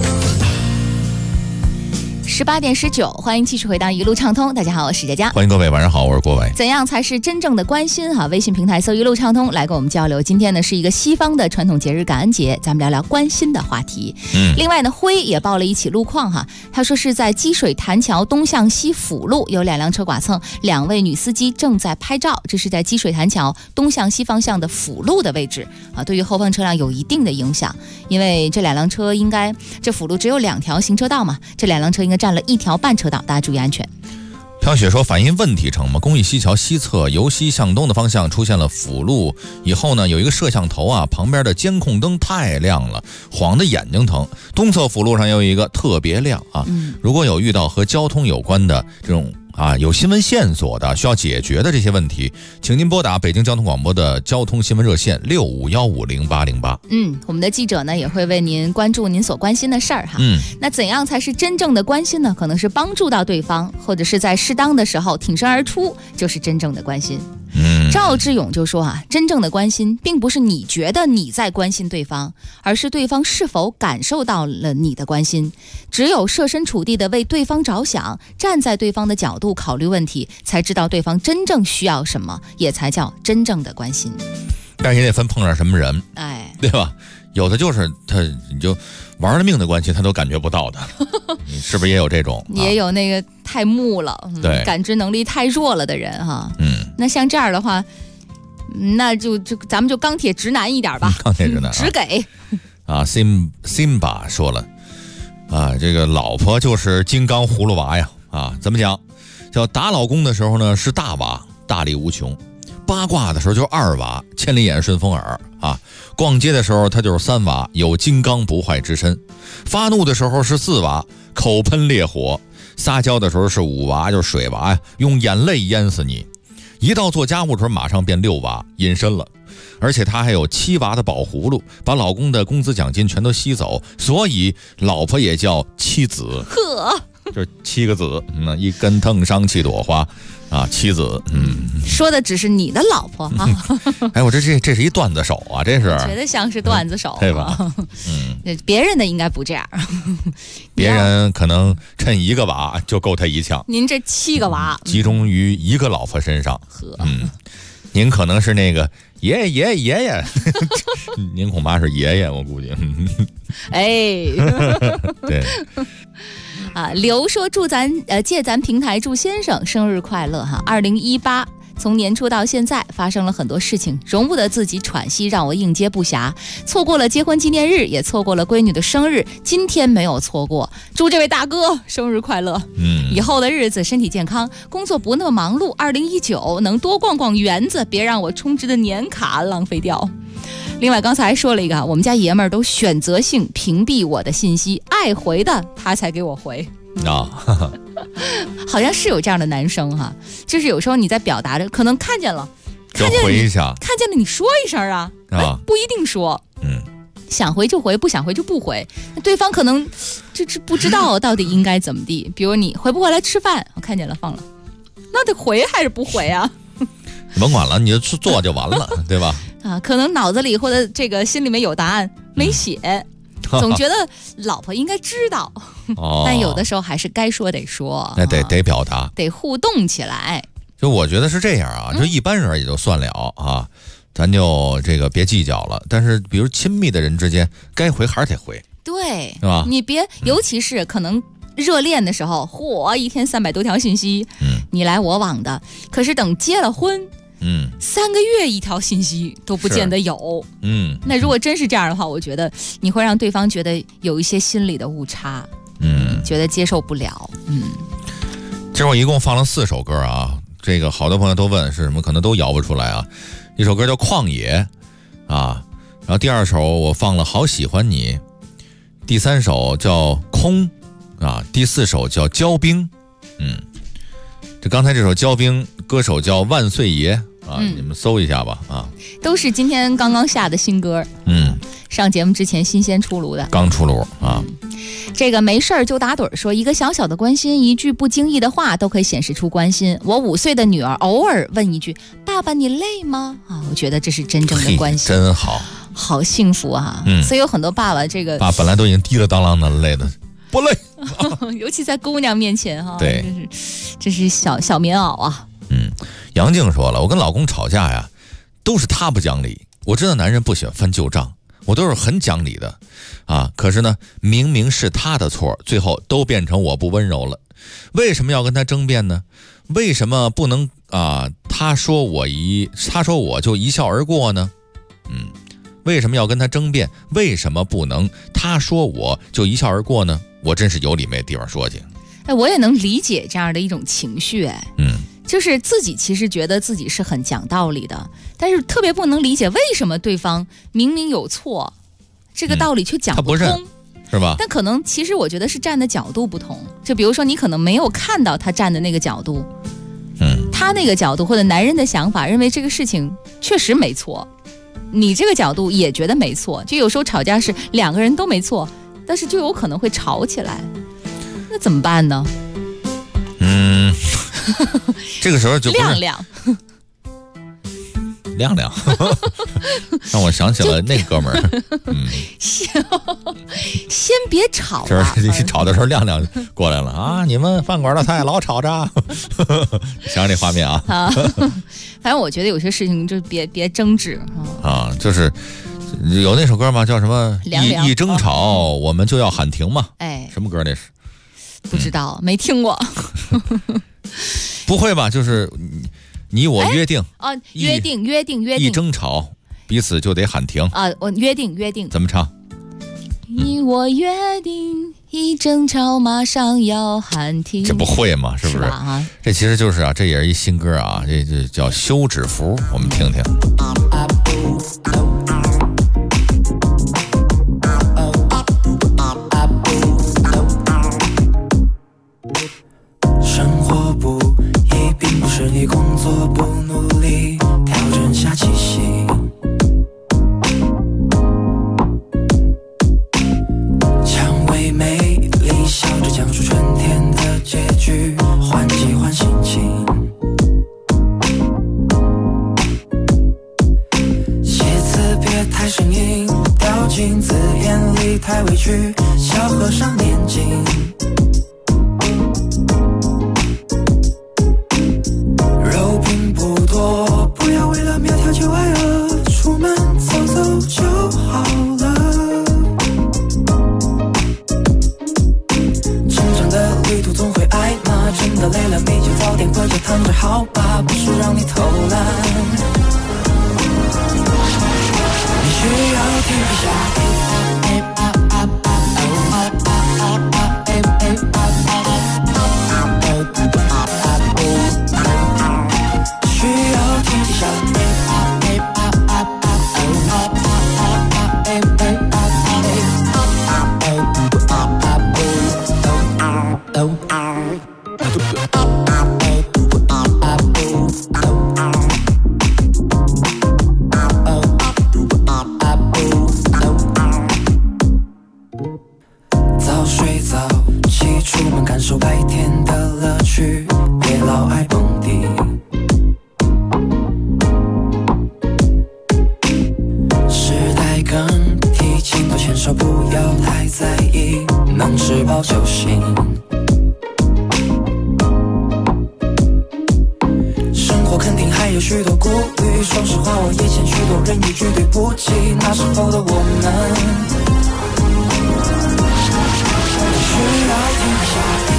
18点19，欢迎继续回到一路畅通。大家好，我是佳佳。 欢迎各位，晚上好，我是郭伟。 怎样才是真正的关心？微信平台搜一路畅通来跟我们交流。今天呢是一个西方的传统节日感恩节，咱们聊聊关心的话题。另外呢，辉也报了一起路况他说是在积水潭桥东向西辅路有2辆车剐蹭，2位女司机正在拍照。这是在积水潭桥东向西方向的辅路的位置对于后方车辆有一定的影响，因为这2辆车这辅路只有2条行车道嘛，这2辆车应该占了1条半车道，大家注意安全。 飘雪说反映问题城公益西桥西侧由西向东的方向出现了辅路以后呢，有一个摄像头旁边的监控灯太亮了，晃得眼睛疼。东侧辅路上也有一个特别亮如果有遇到和交通有关的这种有新闻线索的需要解决的这些问题，请您拨打北京交通广播的交通新闻热线65150808。 我们的记者呢也会为您关注您所关心的事儿那怎样才是真正的关心呢？可能是帮助到对方，或者是在适当的时候挺身而出，就是真正的关心。赵志勇就说真正的关心并不是你觉得你在关心对方，而是对方是否感受到了你的关心。只有设身处地的为对方着想，站在对方的角度考虑问题，才知道对方真正需要什么，也才叫真正的关心。 但也得分碰上什么人，对吧？有的就是你就玩了命的关系他都感觉不到的你是不是也有这种也有那个太木了对， 感知能力太弱了的人那像这样的话，那就咱们就钢铁直男一点吧， 钢铁直男只给 Simba 说了这个老婆就是金刚葫芦娃呀怎么讲？叫打老公的时候呢是大娃，大力无穷；八卦的时候就是2娃，千里眼顺风耳逛街的时候他就是3娃，有金刚不坏之身；发怒的时候是4娃，口喷烈火；撒娇的时候是5娃，就是水娃呀，用眼泪淹死你；一到做家务的时候马上变6娃，隐身了。而且他还有7娃的宝葫芦，把老公的工资奖金全都吸走，所以老婆也叫妻子。就是7个子，一根藤上7朵花妻子。 说的只是你的老婆我这是一段子手这是觉得像是段子手对吧？ 别人的应该不这样别人可能趁1个娃就够他一枪， 您这7个娃集中于1个老婆身上您可能是那个爷爷您恐怕是爷爷，我估计对刘说借咱平台祝先生生日快乐2018从年初到现在发生了很多事情，容不得自己喘息，让我应接不暇，错过了结婚纪念日，也错过了闺女的生日，今天没有错过，祝这位大哥生日快乐以后的日子身体健康，工作不那么忙碌，2019能多逛逛园子，别让我充值的年卡浪费掉。另外刚才还说了一个我们家爷们儿都选择性屏蔽我的信息，爱回的他才给我回好像是有这样的男生就是有时候你在表达着，可能看见了就回一下， 看见了你说一声不一定说想回就回，不想回就不回，对方可能就是不知道到底应该怎么地。比如你回不回来吃饭，我看见了放了，那得回还是不回甭管了，你就做就完了对吧可能脑子里或者这个心里面有答案没写总觉得老婆应该知道但有的时候还是该说得说， 那得表达， 得互动起来。 就我觉得是这样就一般人也就算了咱就这个别计较了。但是比如亲密的人之间，该回还是得回， 对， 是吧？ 你别，尤其是可能热恋的时候，一天300多条信息你来我往的，可是等结了婚3个月1条信息都不见得有那如果真是这样的话，我觉得你会让对方觉得有一些心理的误差觉得接受不了今儿我一共放了4首歌这个好多朋友都问是什么，可能都摇不出来一首歌叫旷野然后第2首我放了好喜欢你，第3首叫空第4首叫骄兵这刚才这首骄兵歌手叫万岁爷你们搜一下吧都是今天刚刚下的新歌上节目之前新鲜出炉的， 刚出炉这个没事就打盹说，一个小小的关心，一句不经意的话都可以显示出关心。我5岁的女儿偶尔问一句爸爸你累吗我觉得这是真正的关心， 真好。 好幸福啊！所以有很多爸爸这个本来都已经滴了当啷的累的，不累， 尤其在姑娘面前哈， 对， 这是小棉袄啊。 杨静说了，我跟老公吵架呀，都是他不讲理。我知道男人不喜欢翻旧账，我都是很讲理的啊。可是呢，明明是他的错，最后都变成我不温柔了。为什么要跟他争辩呢？为什么不能他说我就一笑而过呢？为什么要跟他争辩？为什么不能他说我就一笑而过呢？我真是有理没地方说去。 我也能理解这样的一种情绪，就是自己其实觉得自己是很讲道理的，但是特别不能理解为什么对方明明有错，这个道理却讲不通， 他不认，是吧？ 但可能其实我觉得是站的角度不同，就比如说你可能没有看到他站的那个角度，他那个角度或者男人的想法认为这个事情确实没错，你这个角度也觉得没错，就有时候吵架是两个人都没错，但是就有可能会吵起来，那怎么办呢？ 这个时候就不是亮亮让我想起了那哥们儿。 先别吵啊！就是吵的时候，亮亮过来了啊！你们饭馆的菜老吵着，想想这画面啊！ 反正我觉得有些事情就别争执啊！就是有那首歌吗？叫什么？一争吵我们就要喊停嘛？什么歌那是？ 不知道，没听过。 不会吧？就是你我约定约定， 一争吵彼此就得喊停啊！我约定， 怎么唱？ 你我约定，一争吵马上要喊停。 这不会吗？是不是？这其实就是这也是一新歌啊，这叫休止符，我们听听。 是你工作不努力，调整下气息，蔷薇美丽，笑着讲述春天的结局，换季换心情。写字别太生硬，掉进字眼里太委屈，小和尚念经。不要为了苗条就挨饿，出门走走就好了。成长的旅途总会挨骂，真的累了没就早点回家躺着好吧，不是让你偷懒。你需要停一下。早睡早起，出门感受白天的乐趣，别老爱蹦迪。时代更替，请多牵手，不要太在意，能吃饱就行。生活肯定还有许多顾虑，说实话，我以前许多人一句对不起，那时候的我们。需要停下。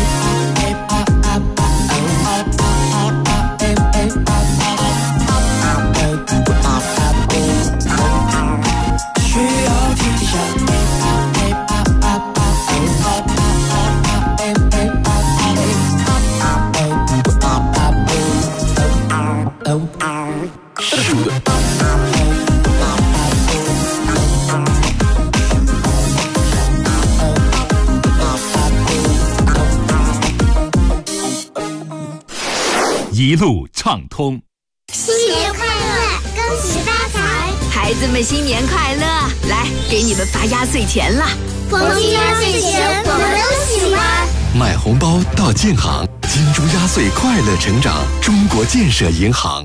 一路畅通。 新年快乐，恭喜发财！ 孩子们新年快乐！来，给你们发压岁钱了。 黄金压岁钱我们都喜欢。 买红包到建行，金猪压岁快乐成长，中国建设银行。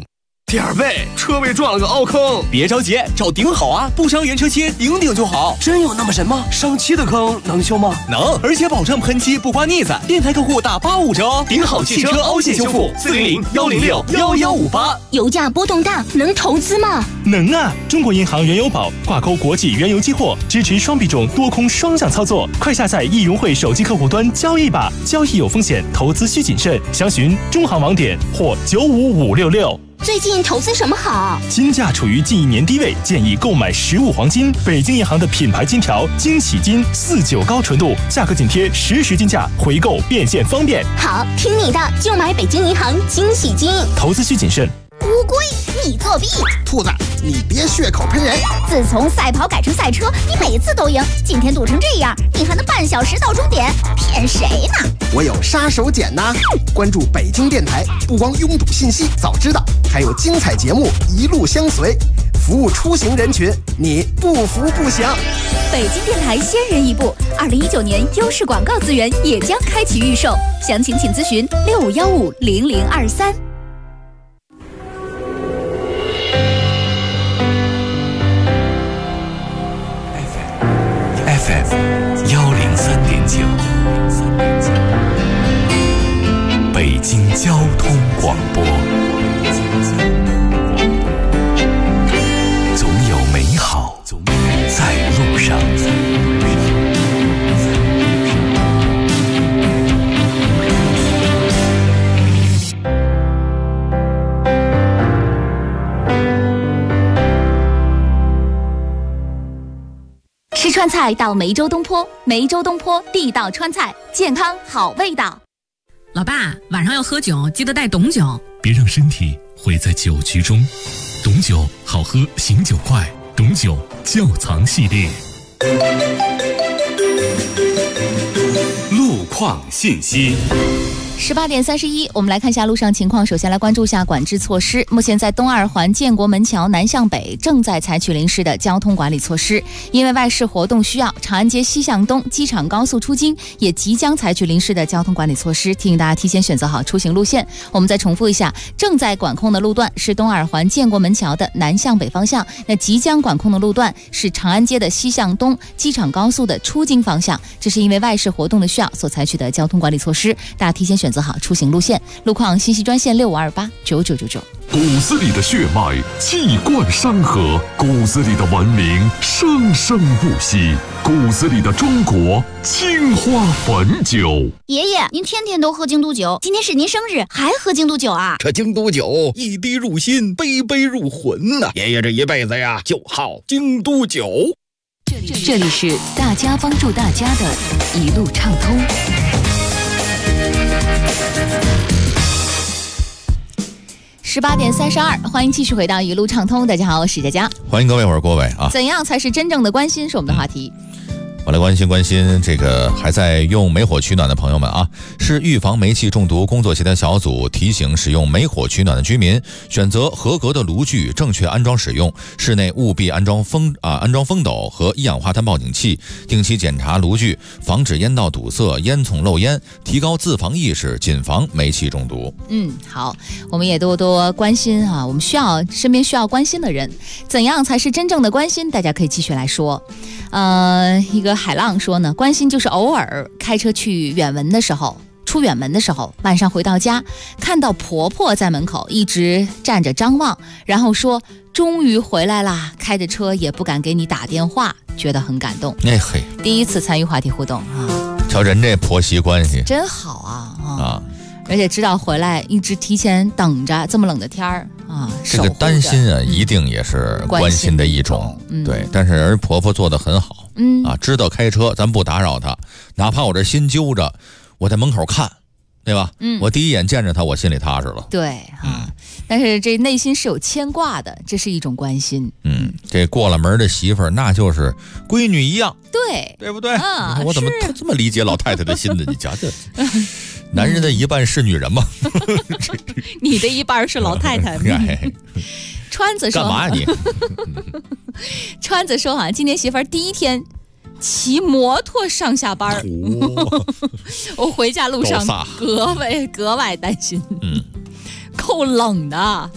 点儿背，车被撞了个凹坑。 别着急，找顶好啊，不伤原车漆，顶就好。 真有那么神吗？上漆的坑能修吗？ 能，而且保证喷漆不刮腻子。电台客户打85折哦。顶好汽车凹陷修复，400-106-1158。 油价波动大，能投资吗？ 能啊！中国银行原油宝挂钩国际原油期货，支持双币种多空双向操作。快下载易融汇手机客户端交易吧，交易有风险，投资需谨慎。详询中行网点或95566。 最近投资什么好？ 金价处于近1年低位，建议购买实物黄金。北京银行的品牌金条惊喜金49高纯度，价格紧贴实时金价，回购变现方便。 好，听你的，就买北京银行惊喜金。 投资需谨慎。 乌龟，你作弊！ 兔子，你别血口喷人！ 自从赛跑改成赛车，你每次都赢，今天赌成这样，你还能半小时到终点，骗谁呢？ 我有杀手锏呐！关注北京电台，不光拥堵信息早知道，还有精彩节目一路相随，服务出行人群，你不服不降。 北京电台先人一步，2019年优势广告资源也将开启预售，详情请咨询65150023。 FM103.9，北京交通广播。总有美好在路上。 吃川菜到梅州东坡，梅州东坡地道川菜，健康好味道。 老爸，晚上要喝酒，记得带董酒， 别让身体毁在酒局中。董酒好喝，醒酒快，董酒窖藏系列。 路况信息。 18点31，我们来看一下路上情况。首先来关注一下管制措施。目前在东二环建国门桥南向北正在采取临时的交通管理措施，因为外事活动需要，长安街西向东机场高速出京也即将采取临时的交通管理措施，提醒大家提前选择好出行路线。我们再重复一下，正在管控的路段是东二环建国门桥的南向北方向，那即将管控的路段是长安街的西向东机场高速的出京方向。这是因为外事活动的需要所采取的交通管理措施，大家提前选择好出行路线。路况信息专线65289999。 骨子里的血脉气贯山河，骨子里的文明生生不息，骨子里的中国青花汾酒。 爷爷，您天天都喝京都酒，今天是您生日，还喝京都酒啊？ 这京都酒一滴入心，杯杯入魂呐！爷爷这一辈子呀，就好京都酒。 这里是大家帮助大家的一路畅通。 18点32，欢迎继续回到一路畅通。大家好，我是佳佳， 欢迎各位，我是郭伟啊。 怎样才是真正的关心？是我们的话题。 我来关心这个还在用煤火取暖的朋友们啊，市预防煤气中毒工作协调小组提醒使用煤火取暖的居民选择合格的炉具，正确安装使用，室内务必安装风斗和一氧化碳报警器，定期检查炉具，防止烟道堵塞、烟囱漏烟，提高自防意识，谨防煤气中毒。 好，我们也多多关心啊，我们身边需要关心的人，怎样才是真正的关心？大家可以继续来说。一个海浪说呢，关心就是偶尔开车出远门的时候，晚上回到家，看到婆婆在门口一直站着张望，然后说终于回来啦，开着车也不敢给你打电话，觉得很感动。第一次参与话题互动啊， 瞧人这婆媳关系真好啊！而且知道回来一直提前等着，这么冷的天儿啊， 这个担心啊，一定也是关心的一种。对，但是人婆婆做得很好，知道开车咱不打扰她，哪怕我这心揪着，我在门口看，对吧？我第一眼见着她，我心里踏实了。 对但是这内心是有牵挂的，这是一种关心。 这过了门的媳妇儿，那就是闺女一样， 对不对？我怎么这么理解老太太的心呢？你瞧瞧。男人的一半是女人吗？ 你的一半是老太太。川子说：“ 干嘛呀你？” 川子说：“今年媳妇儿第一天骑摩托上下班，我回家路上格外担心。够冷的。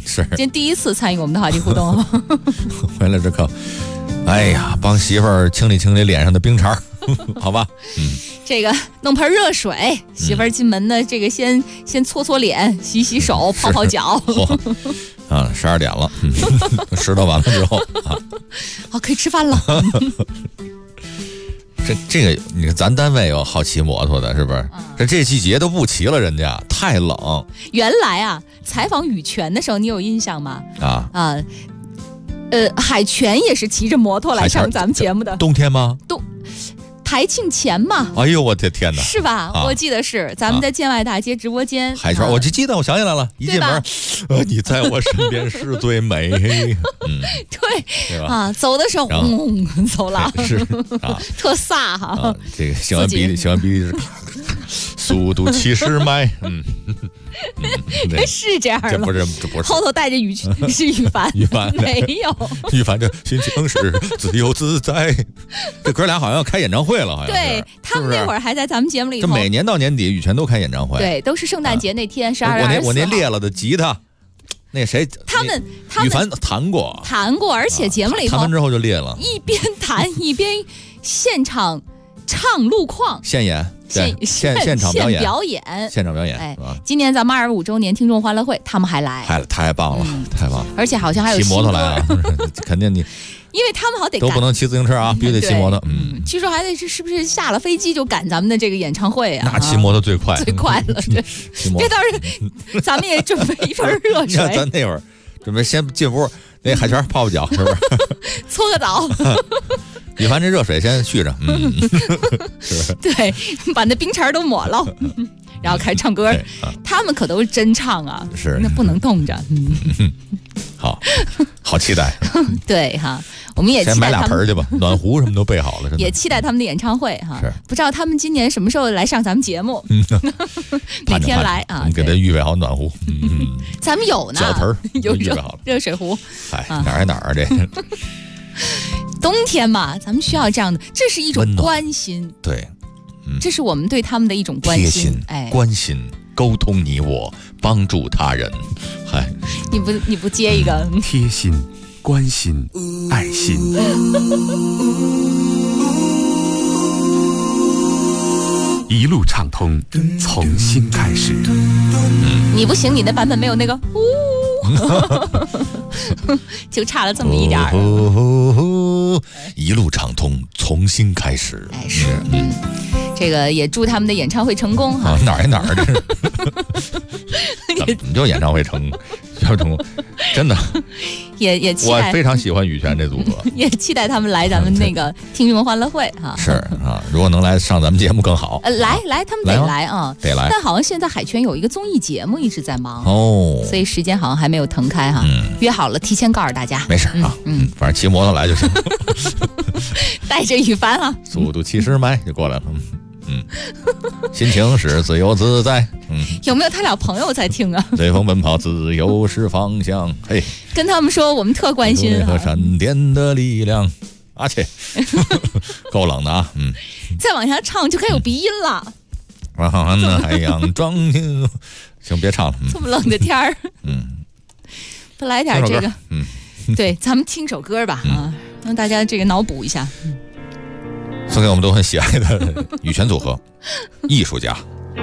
是， 今天第一次参与我们的话题互动。 回来这可，哎呀，帮媳妇儿清理清理脸上的冰碴好吧？ 这个弄盆热水，媳妇儿进门呢，这个先搓搓脸，洗洗手，泡泡脚。 啊，12点了，拾掇完了之后啊， 好，可以吃饭了。 这个，你看咱单位有好骑摩托的，是不是？这季节都不骑了，人家太冷。 原来啊，采访羽泉的时候，你有印象吗？海泉也是骑着摩托来上咱们节目的。 冬天吗？ 台庆前嘛。 哎呦，我的天哪！ 是吧？我记得是咱们在建外大街直播间。 海泉，我就记得，我想起来了，一进门，你在我身边是最美。对吧？ 走的时候，走了， 是啊， 特飒哈。 这个写完笔记是速度70迈， 是这样的， 这不是后头带着是羽凡，没有羽凡这心情是自由自在。这哥俩好像要开演唱会了，好像对他们那会儿还在咱们节目里头。 这每年到年底羽泉都开演唱会， 对，都是圣诞节那天12月24号。 我那裂了的吉他，那谁他们羽凡弹过， 而且节目里头弹完之后就裂了， 一边弹一边现场唱路况， 现场表演。 哎，今年咱们25周年听众欢乐会，他们还来， 太棒了，太棒了！ 而且好像还有骑摩托来啊，肯定你， 因为他们好得都不能骑自行车啊，必须得骑摩托。 据说还得是不是下了飞机就赶咱们的这个演唱会啊？ 那骑摩托最快了， 对，这倒是，咱们也准备一盆热水。 咱那会儿准备先进屋，那海泉泡泡脚，是不是？ 搓个澡。 羽凡这热水先续着，是不是？ 对，把那冰碴都抹了，然后开始唱歌。他们可都是真唱啊， 是那不能冻着。 好期待。 对哈，我们也期待先买俩盆去吧，暖壶什么都备好了， 也期待他们的演唱会哈。不知道他们今年什么时候来上咱们节目？哪天来啊？ 我们给他预备好暖壶。 咱们有呢， 脚盆有预备好了， 热水壶。 哪儿这？ 冬天嘛，咱们需要这样的，这是一种关心。 对， 这是我们对他们的一种关心， 关心，沟通你我，帮助他人。 你不接一个贴心、关心、爱心。一路畅通，从新开始。 你不行，你的版本没有那个就差了这么一点一路畅通，从新开始。 是，这个也祝他们的演唱会成功哈。 哪儿这是？怎么就演唱会成功？真的， 也期待。 我非常喜欢羽泉这组合， 也期待他们来咱们那个听众欢乐会哈。 是啊，如果能来上咱们节目更好。 来，他们得来啊， 得来。 但好像现在海泉有一个综艺节目一直在忙所以时间好像还没有腾开哈。约好了，提前告诉大家。 没事啊，反正骑摩托来就行。 带着羽凡啊， 速度70迈就过来了。心情是自由自在。 有没有他俩朋友在听啊？ 随风奔跑，自由是方向。嘿， 跟他们说我们特关心和闪电的力量。切，够冷的啊。 再往下唱就该有鼻音了。 海洋装进，行，别唱了。 这么冷的天儿，不来点这个，对，咱们听首歌吧啊，让大家这个脑补一下。 送给我们都很喜爱的羽泉组合，艺术家。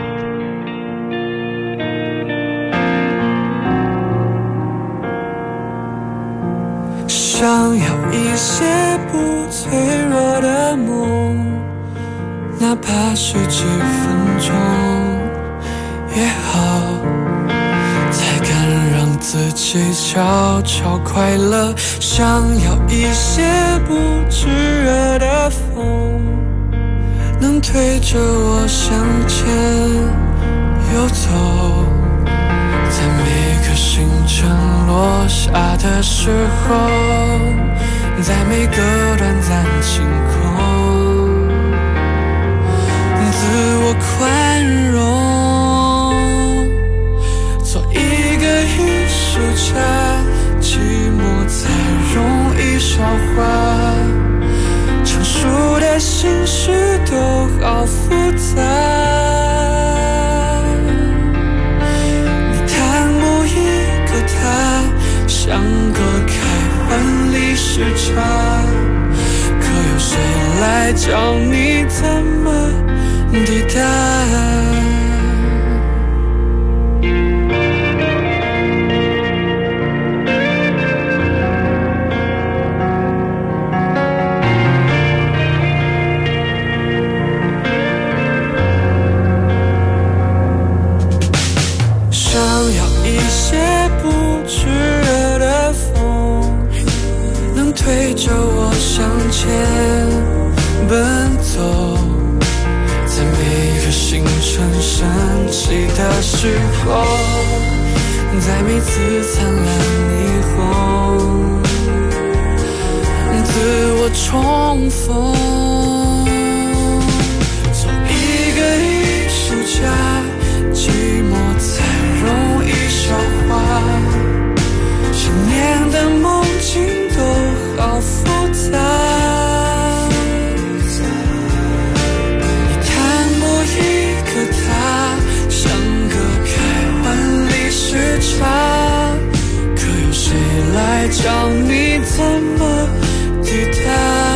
想要一些不脆弱的梦，哪怕是几分钟也好，才敢让自己悄悄快乐。想要一些不炙热的风，能推着我向前游走，在每个星辰落下的时候，在每个短暂晴空，自我宽容，做一个艺术家，寂寞才容易消化，成熟的心事都好复杂。你探某一个他， 换历史差，可有谁来教你怎么抵达？想要一些不炙热的风，能推着我向前奔走，在每个星辰升起的时候，在每次灿烂霓虹，自我重逢，做一个艺术家，寂寞才容易消化，10年的梦境都好复杂，你弹拨一个他，像个开完历史差，可有谁来教你怎么抵达？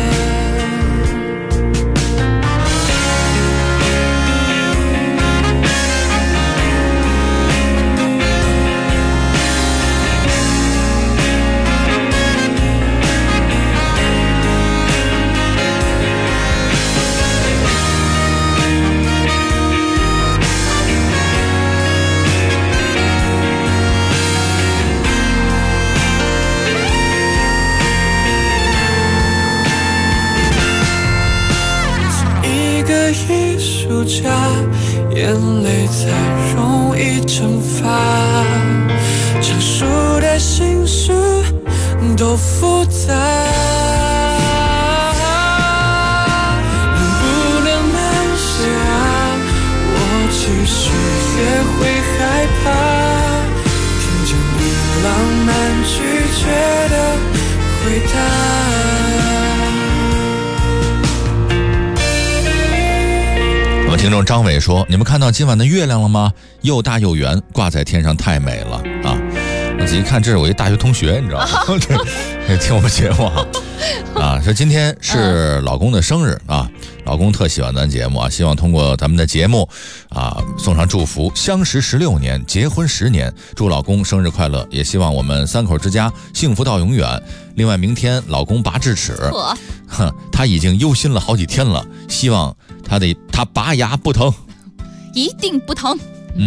艺术家，眼泪才容易蒸发，成熟的心事都复杂，能不能慢些啊？我其实也会害怕，听着你浪漫拒绝的回答。 听众张伟说：“你们看到今晚的月亮了吗？又大又圆，挂在天上太美了啊！”我仔细看，这是我一大学同学，你知道吗？听我们节目啊，说今天是老公的生日啊，老公特喜欢咱节目啊，希望通过咱们的节目啊送上祝福。相识16年，结婚10年，祝老公生日快乐，也希望我们3口之家幸福到永远。另外，明天老公拔智齿，他已经忧心了好几天了，希望他拔牙不疼， 一定不疼。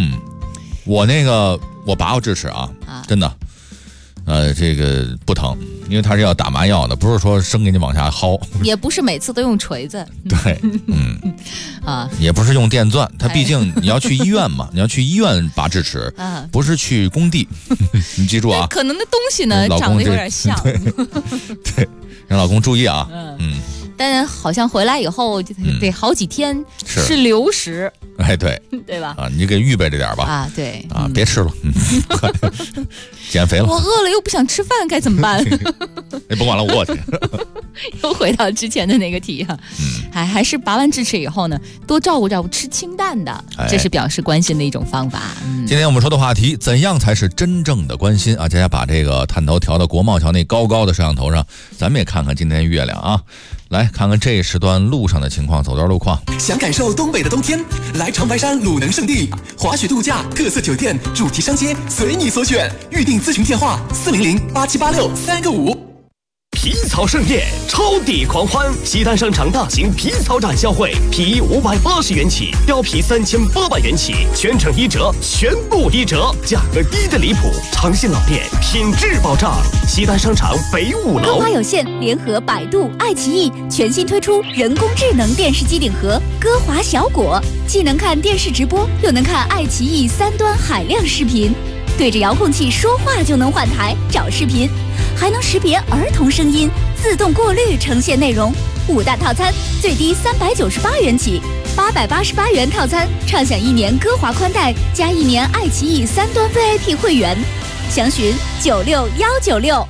我拔过智齿啊，真的，这个不疼，因为它是要打麻药的，不是说生给你往下薅， 也不是每次都用锤子， 对，也不是用电钻，它毕竟你要去医院嘛，你要去医院拔智齿，不是去工地，你记住啊。 可能那东西呢长得有点像， 对，让老公注意啊， 但好像回来以后就得好几天吃流食， 哎，对， 对吧？ 你给预备着点吧。 啊，对， 别吃了，减肥了。 我饿了又不想吃饭，该怎么办？ 甭管了，我去。 又回到之前的那个题啊，还是拔完智齿以后呢，多照顾照顾，吃清淡的，这是表示关心的一种方法。 今天我们说的话题，怎样才是真正的关心啊？大家把这个探头调到国贸桥那高高的摄像头上，咱们也看看今天月亮啊。来看看这一时段路上的情况，走段路况。 想感受东北的冬天，来长白山鲁能胜地，滑雪度假、特色酒店、主题商街，随你所选。预订咨询电话：400-8786-3个5。 皮草盛宴，超抵狂欢！西单商场大型皮草展销会，皮衣580元起，貂皮3800元起，全程1折，全部1折，价格低的离谱。长信老店，品质保障。西单商场北5楼。 歌华有线联合百度、爱奇艺全新推出人工智能电视机顶盒歌华小果，既能看电视直播，又能看爱奇艺3端海量视频。对着遥控器说话就能换台找视频，还能识别儿童声音，自动过滤呈现内容。5大套餐最低398元起，888元套餐畅享1年歌华宽带加1年爱奇艺3端 VIP 会员，详询96196。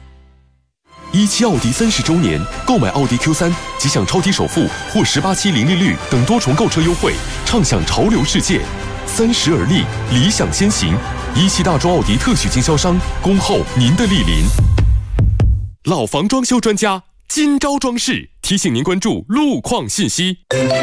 17奥迪30周年，购买奥迪 Q3 即享超低首付或18期零利率等多重购车优惠，畅享潮流世界。30而立，理想先行。17大众奥迪特许经销商，恭候您的莅临。 老房装修专家金招装饰提醒您关注路况信息。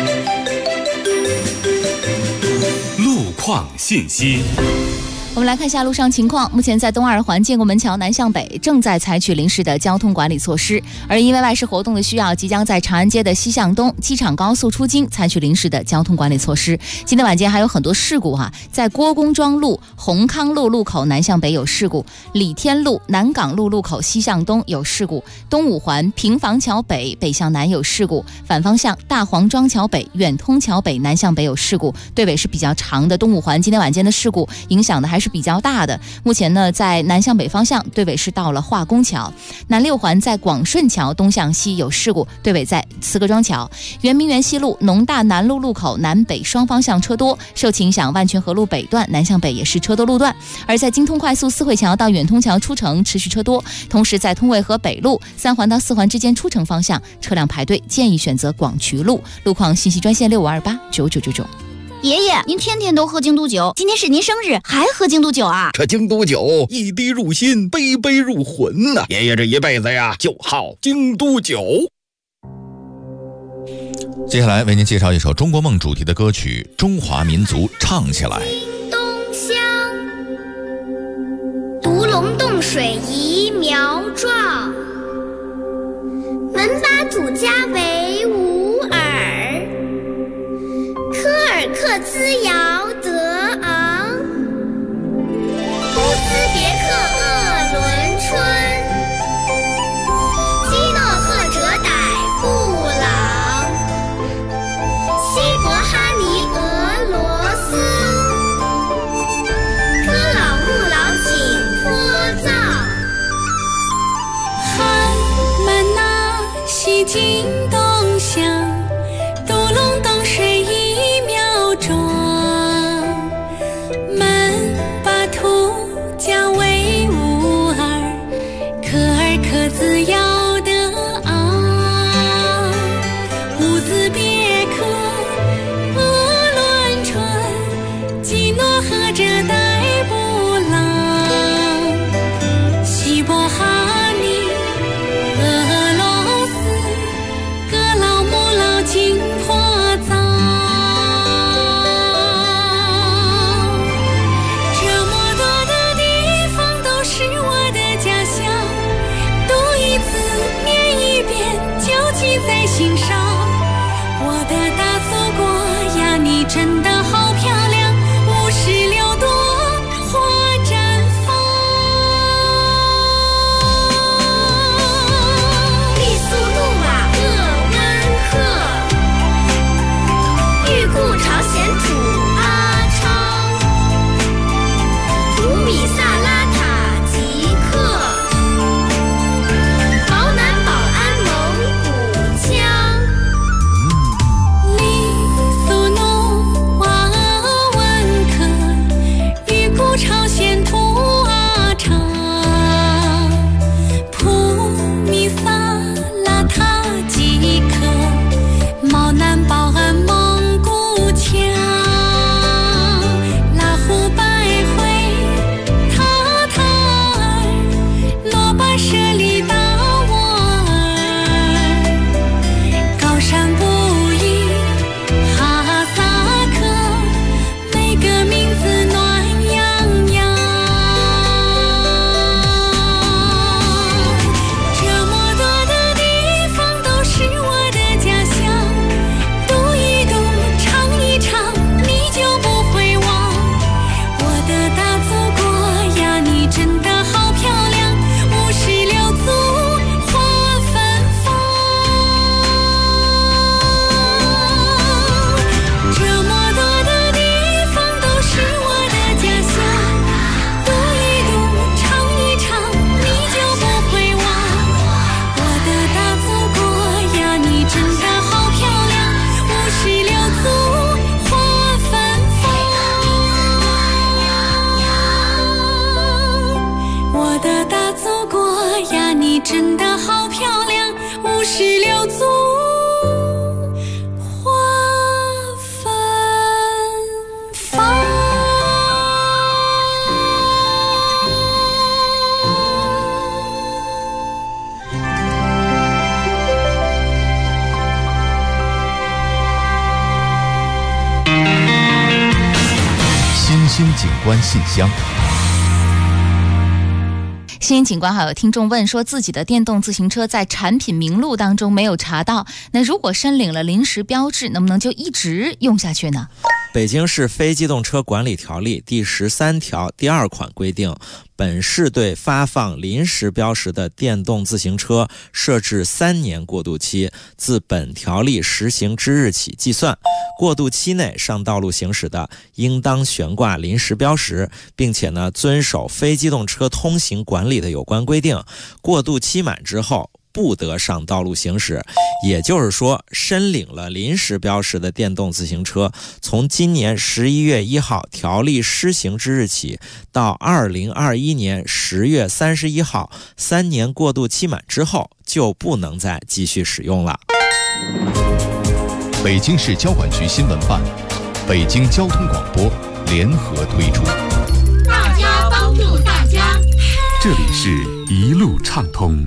路况信息。 我们来看一下路上情况。目前在东二环建国门桥南向北正在采取临时的交通管理措施，而因为外事活动的需要，即将在长安街的西向东机场高速出京采取临时的交通管理措施。今天晚间还有很多事故在郭公庄路、宏康路路口南向北有事故，李天路、南港路路口西向东有事故，东五环平房桥北北向南有事故，反方向大黄庄桥北、远通桥北南向北有事故，队尾是比较长的。东五环今天晚间的事故影响的还是比较大的。目前呢，在南向北方向队尾是到了化工桥，南六环在广顺桥东向西有事故，队尾在慈各庄桥，圆明园西路农大南路路口南北双方向车多，受其影响万泉河路北段南向北也是车多路段。而在京通快速四惠桥到远通桥出城持续车多，同时在通渭河北路三环到四环之间出城方向车辆排队，建议选择广渠路。路况信息专线65289999。 爷爷，您天天都喝京都酒，今天是您生日还喝京都酒啊？ 这京都酒一滴入心，杯杯入魂呐！爷爷这一辈子呀，就好京都酒。 接下来为您介绍一首中国梦主题的歌曲《中华民族唱起来》。 东乡，独龙洞水移苗壮，门巴土家为吾尔，科尔克孜尧德昂，乌兹别克鄂伦春，基诺赫哲傣布朗，西伯哈尼俄罗斯，哥老木老景颇藏， 汉满纳西京东乡，独龙洞水移苗壮，门巴土家为吾尔，科尔克孜尧德昂，乌兹别克鄂伦春，基诺赫哲傣布朗，西伯哈尼俄罗斯，哥老木老景颇藏。这么多的地方都是我的家乡，读一次念一遍就记在心上。我的大祖国呀，你真的好漂亮，56朵花绽放。 丽苏路瓦鄂温克，玉固朝鲜土阿昌，普米萨拉塔吉克，保南保安蒙古羌， 丽苏努瓦温克，玉固朝鲜土阿昌，普米萨拉塔吉克，毛南保安蒙古羌，拉祜拜会塔塔尔，罗巴舍利达沃尔，高山不一哈萨克，每个名字暖洋洋。这么多的地方都是我的家乡，读一读唱一唱你就不会忘。我的大祖国呀，你真的好漂亮，56族花芬芳。这么多的地方都是我的家乡，读一读唱一唱你就不会忘。我的大祖国呀，你真的好漂亮，56族花芬芳。我的大祖国呀，你真的好漂亮，56族花芬芳。 新景观信箱。 新景观还有听众问说，自己的电动自行车在产品名录当中没有查到，那如果申领了临时标志，能不能就一直用下去呢？ 北京市非机动车管理条例第13条第2款规定，本市对发放临时标识的电动自行车设置3年过渡期，自本条例实行之日起计算。过渡期内上道路行驶的，应当悬挂临时标识，并且遵守非机动车通行管理的有关规定。过渡期满之后，不得上道路行驶。也就是说，申领了临时标识的电动自行车，从今年11月1号条例施行之日起到2021年10月31号3年过渡期满之后，就不能再继续使用了。 北京市交管局新闻办、北京交通广播联合推出。 大家帮助大家， 这里是一路畅通。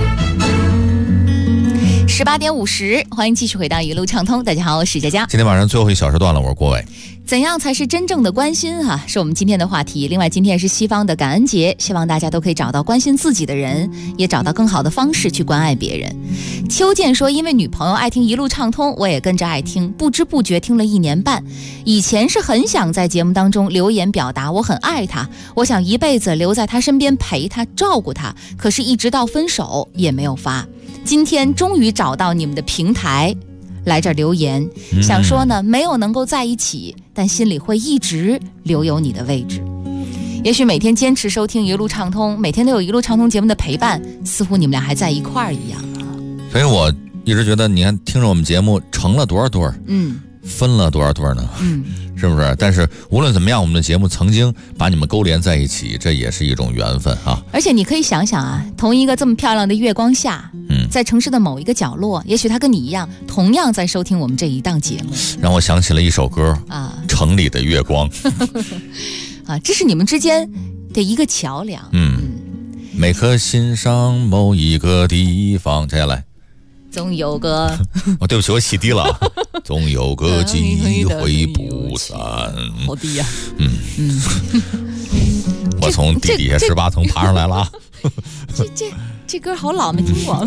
18点50，欢迎继续回到一路畅通。大家好，我是佳佳。 今天晚上最后一小时段了，我是郭伟。 怎样才是真正的关心是我们今天的话题。另外，今天是西方的感恩节，希望大家都可以找到关心自己的人，也找到更好的方式去关爱别人。邱健说，因为女朋友爱听一路畅通，我也跟着爱听，不知不觉听了1年半。以前是很想在节目当中留言表达我很爱她，我想一辈子留在她身边陪她照顾她，可是一直到分手也没有发。今天终于找到你们的平台，来这儿留言，想说呢，没有能够在一起，但心里会一直留有你的位置。也许每天坚持收听一路畅通，每天都有一路畅通节目的陪伴，似乎你们俩还在一块儿一样。 所以我一直觉得，你看听着我们节目成了多少对儿，分了多少对儿呢？是不是？但是无论怎么样，我们的节目曾经把你们勾连在一起，这也是一种缘分啊。 而且你可以想想同一个这么漂亮的月光下，在城市的某一个角落，也许他跟你一样，同样在收听我们这一档节目。 让我想起了一首歌城里的月光这是你们之间的一个桥梁。 每颗心上某一个地方，接下来总有个对不起，我起低了总有个机会不散。 好低呀我从地底下18层爬上来了这歌好老，没听过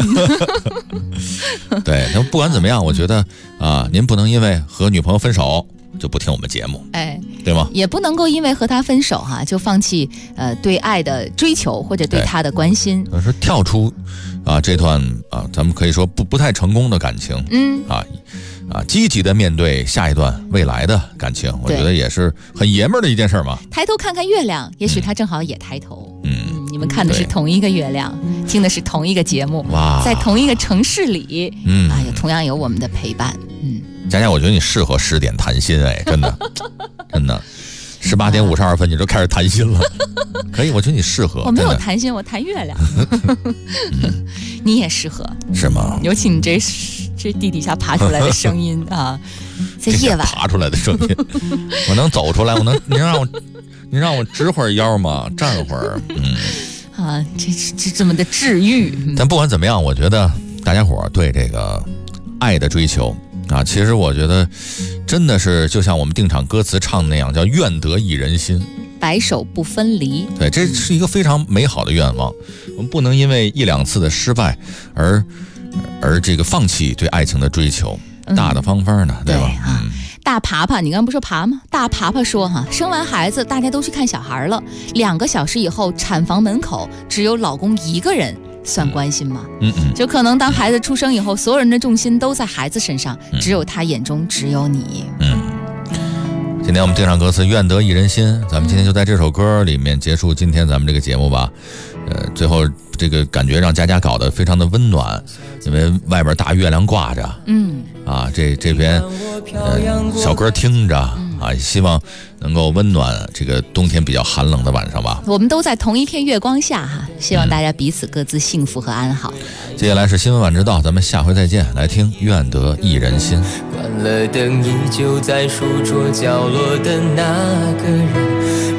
对，不管怎么样，我觉得您不能因为和女朋友分手就不听我们节目，对吗？ 也不能够因为和他分手就放弃对爱的追求或者对他的关心。 说跳出这段咱们可以说不太成功的感情，积极的面对下一段未来的感情，我觉得也是很爷们儿的一件事嘛。 抬头看看月亮，也许他正好也抬头。你们看的是同一个月亮，听的是同一个节目，在同一个城市里，也同样有我们的陪伴。 佳佳，我觉得你适合10点谈心，真的真的，18点52分你就开始谈心了可以，我觉得你适合。 我没有谈心，我谈月亮你也适合， 是吗？ 尤其你这地底下爬出来的声音在夜晚爬出来的声音我能走出来，你让我直会儿腰吗？站会儿这么的治愈。 但不管怎么样，我觉得大家伙对这个爱的追求其实我觉得真的是就像我们定场歌词唱的那样，叫愿得一人心， 白首不分离。 对，这是一个非常美好的愿望。我们不能因为1、2次的失败而这个放弃对爱情的追求，大大方方的，对吧？ 大爬爬，你刚刚不说爬吗？大爬爬说生完孩子大家都去看小孩了，2个小时以后产房门口只有老公一个人，算关心吗？就可能当孩子出生以后，所有人的重心都在孩子身上，只有他眼中只有你。 今天我们定场歌词愿得一人心，咱们今天就在这首歌里面结束今天咱们这个节目吧。最后这个感觉让佳佳搞得非常的温暖，因为外边大月亮挂着，这边小歌听着希望能够温暖这个冬天比较寒冷的晚上吧。 我们都在同一片月光下希望大家彼此各自幸福和安好。 接下来是新闻晚知道，咱们下回再见。来听愿得一人心。 关了灯，依旧在书桌角落的那个人，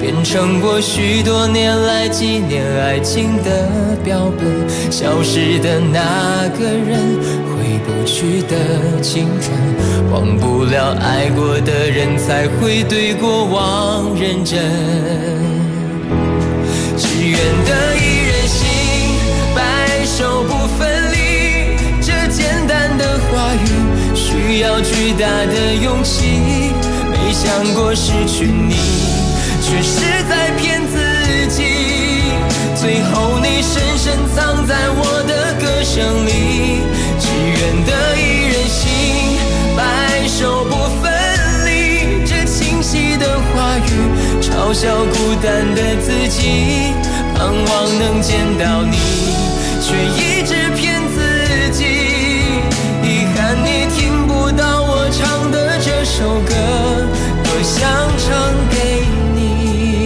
变成我许多年来纪念爱情的标本。消失的那个人，回不去的青春，忘不了爱过的人，才会对过往认真。只愿得一人心，白首不分离。这简单的话语，需要巨大的勇气。没想过失去你，却是在骗自己。最后你深深藏在我的歌声里。只愿得一人心，白首不分离。这清晰的话语，嘲笑孤单的自己。盼望能见到你，却一直骗自己。遗憾你听不到我唱的这首歌，多想唱给你。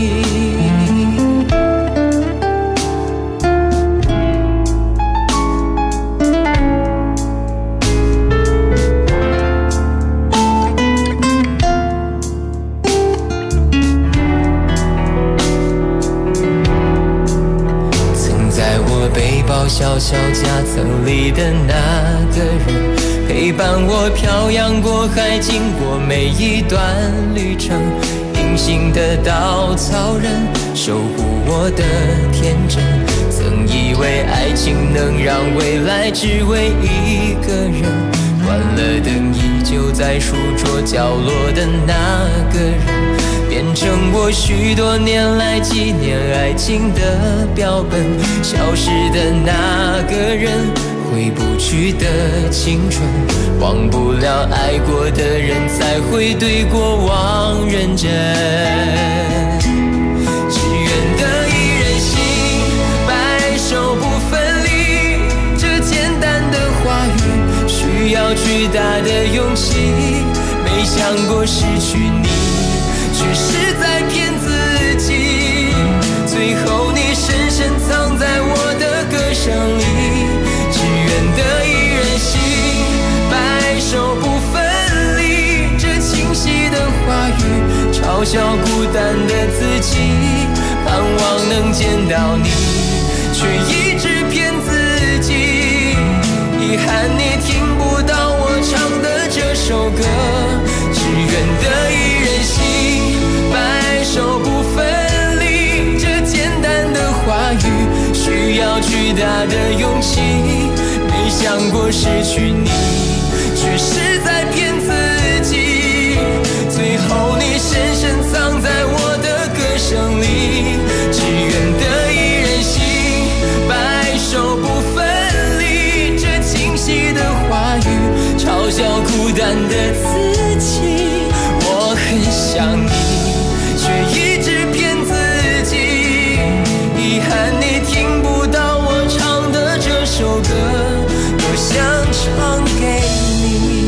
背包小小夹层里的那个人，陪伴我漂洋过海，经过每一段旅程。隐形的稻草人，守护我的天真。曾以为爱情能让未来只为一个人，关了灯依旧在书桌角落的那个人，变成我许多年来纪念爱情的标本。消失的那个人，回不去的青春，忘不了爱过的人，才会对过往认真。只愿得一人心，白首不分离。这简单的话语，需要巨大的勇气。没想过失去你，却是在骗自己。最后你深深藏在我的歌声里。只愿得一人心，白首不分离。这清晰的话语，嘲笑孤单的自己。盼望能见到你，却一直骗自己。遗憾你听不到我唱的这首歌。只愿得一人心，白首不分离。这简单的话语，需要巨大的勇气。没想过失去你，却是在骗自己。最后你深深藏在我的歌声里。只愿得一人心，白首不分离。这清晰的话语，嘲笑孤单的自己。我很想你，却一直骗自己。遗憾你听不到我唱的这首歌，多想唱给你。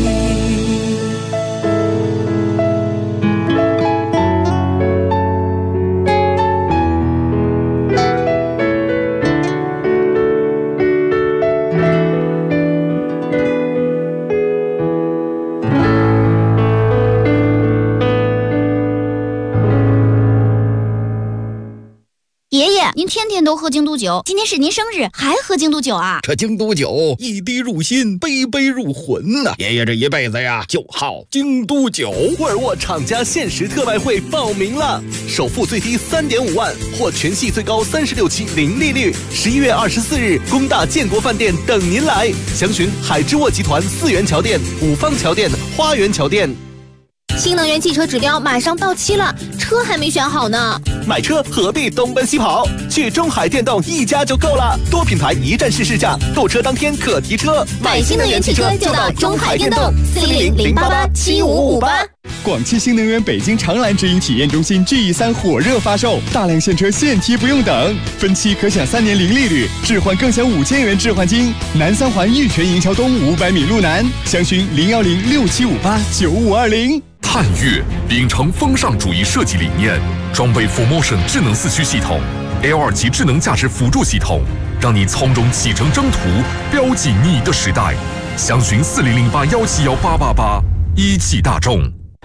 您天天都喝京都酒，今天是您生日，还喝京都酒啊？ 这京都酒一滴入心，杯杯入魂呐！爷爷这一辈子呀，就好京都酒。 沃尔沃厂家限时特卖会报名了，首付最低3.5万，或全系最高36期零利率。11月24日，工大建国饭店等您来。详询海之沃集团4元桥店、五方桥店、花园桥店。 新能源汽车指标马上到期了，车还没选好呢。 买车何必东奔西跑？去中海电动一家就够了，多品牌一站式试驾，购车当天可提车。 买新能源汽车就到中海电动，400-088-7558。 广汽新能源北京长蓝直营体验中心 GE3 火热发售，大量现车现提不用等，分期可享3年零利率，置换更享5000元置换金。南三环玉泉营桥东500米路南，详询01067589520。 探岳秉承风尚主义设计理念，装备 4Motion 智能4驱系统 ，L2 级智能驾驶辅助系统，让你从容启程征途，标记你的时代。详询4008171888，一汽大众。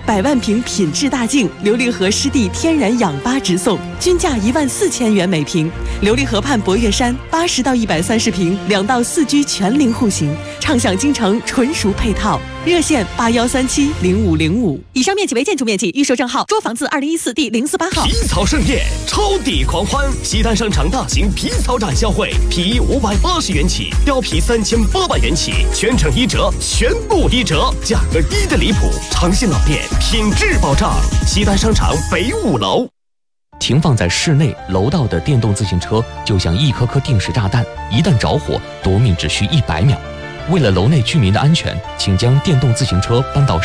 100万瓶品质大净琉璃河湿地天然氧吧直送，均价14000元每瓶。琉璃河畔博悦山80到130平，2到4居全龄户型，畅享京城纯熟配套。热线81370505。以上面积为建筑面积，预售证号：捉房子2014第048号。 皮草盛宴，超抵狂欢！西单商场大型皮草展销会，皮衣580元起，貂皮3800元起，全程1折，全部1折，价格低得离谱，诚信老店，品质保障。西单商场北5楼。 停放在室内楼道的电动自行车就像一颗颗定时炸弹，一旦着火，夺命只需100秒。为了楼内居民的安全，请将电动自行车搬到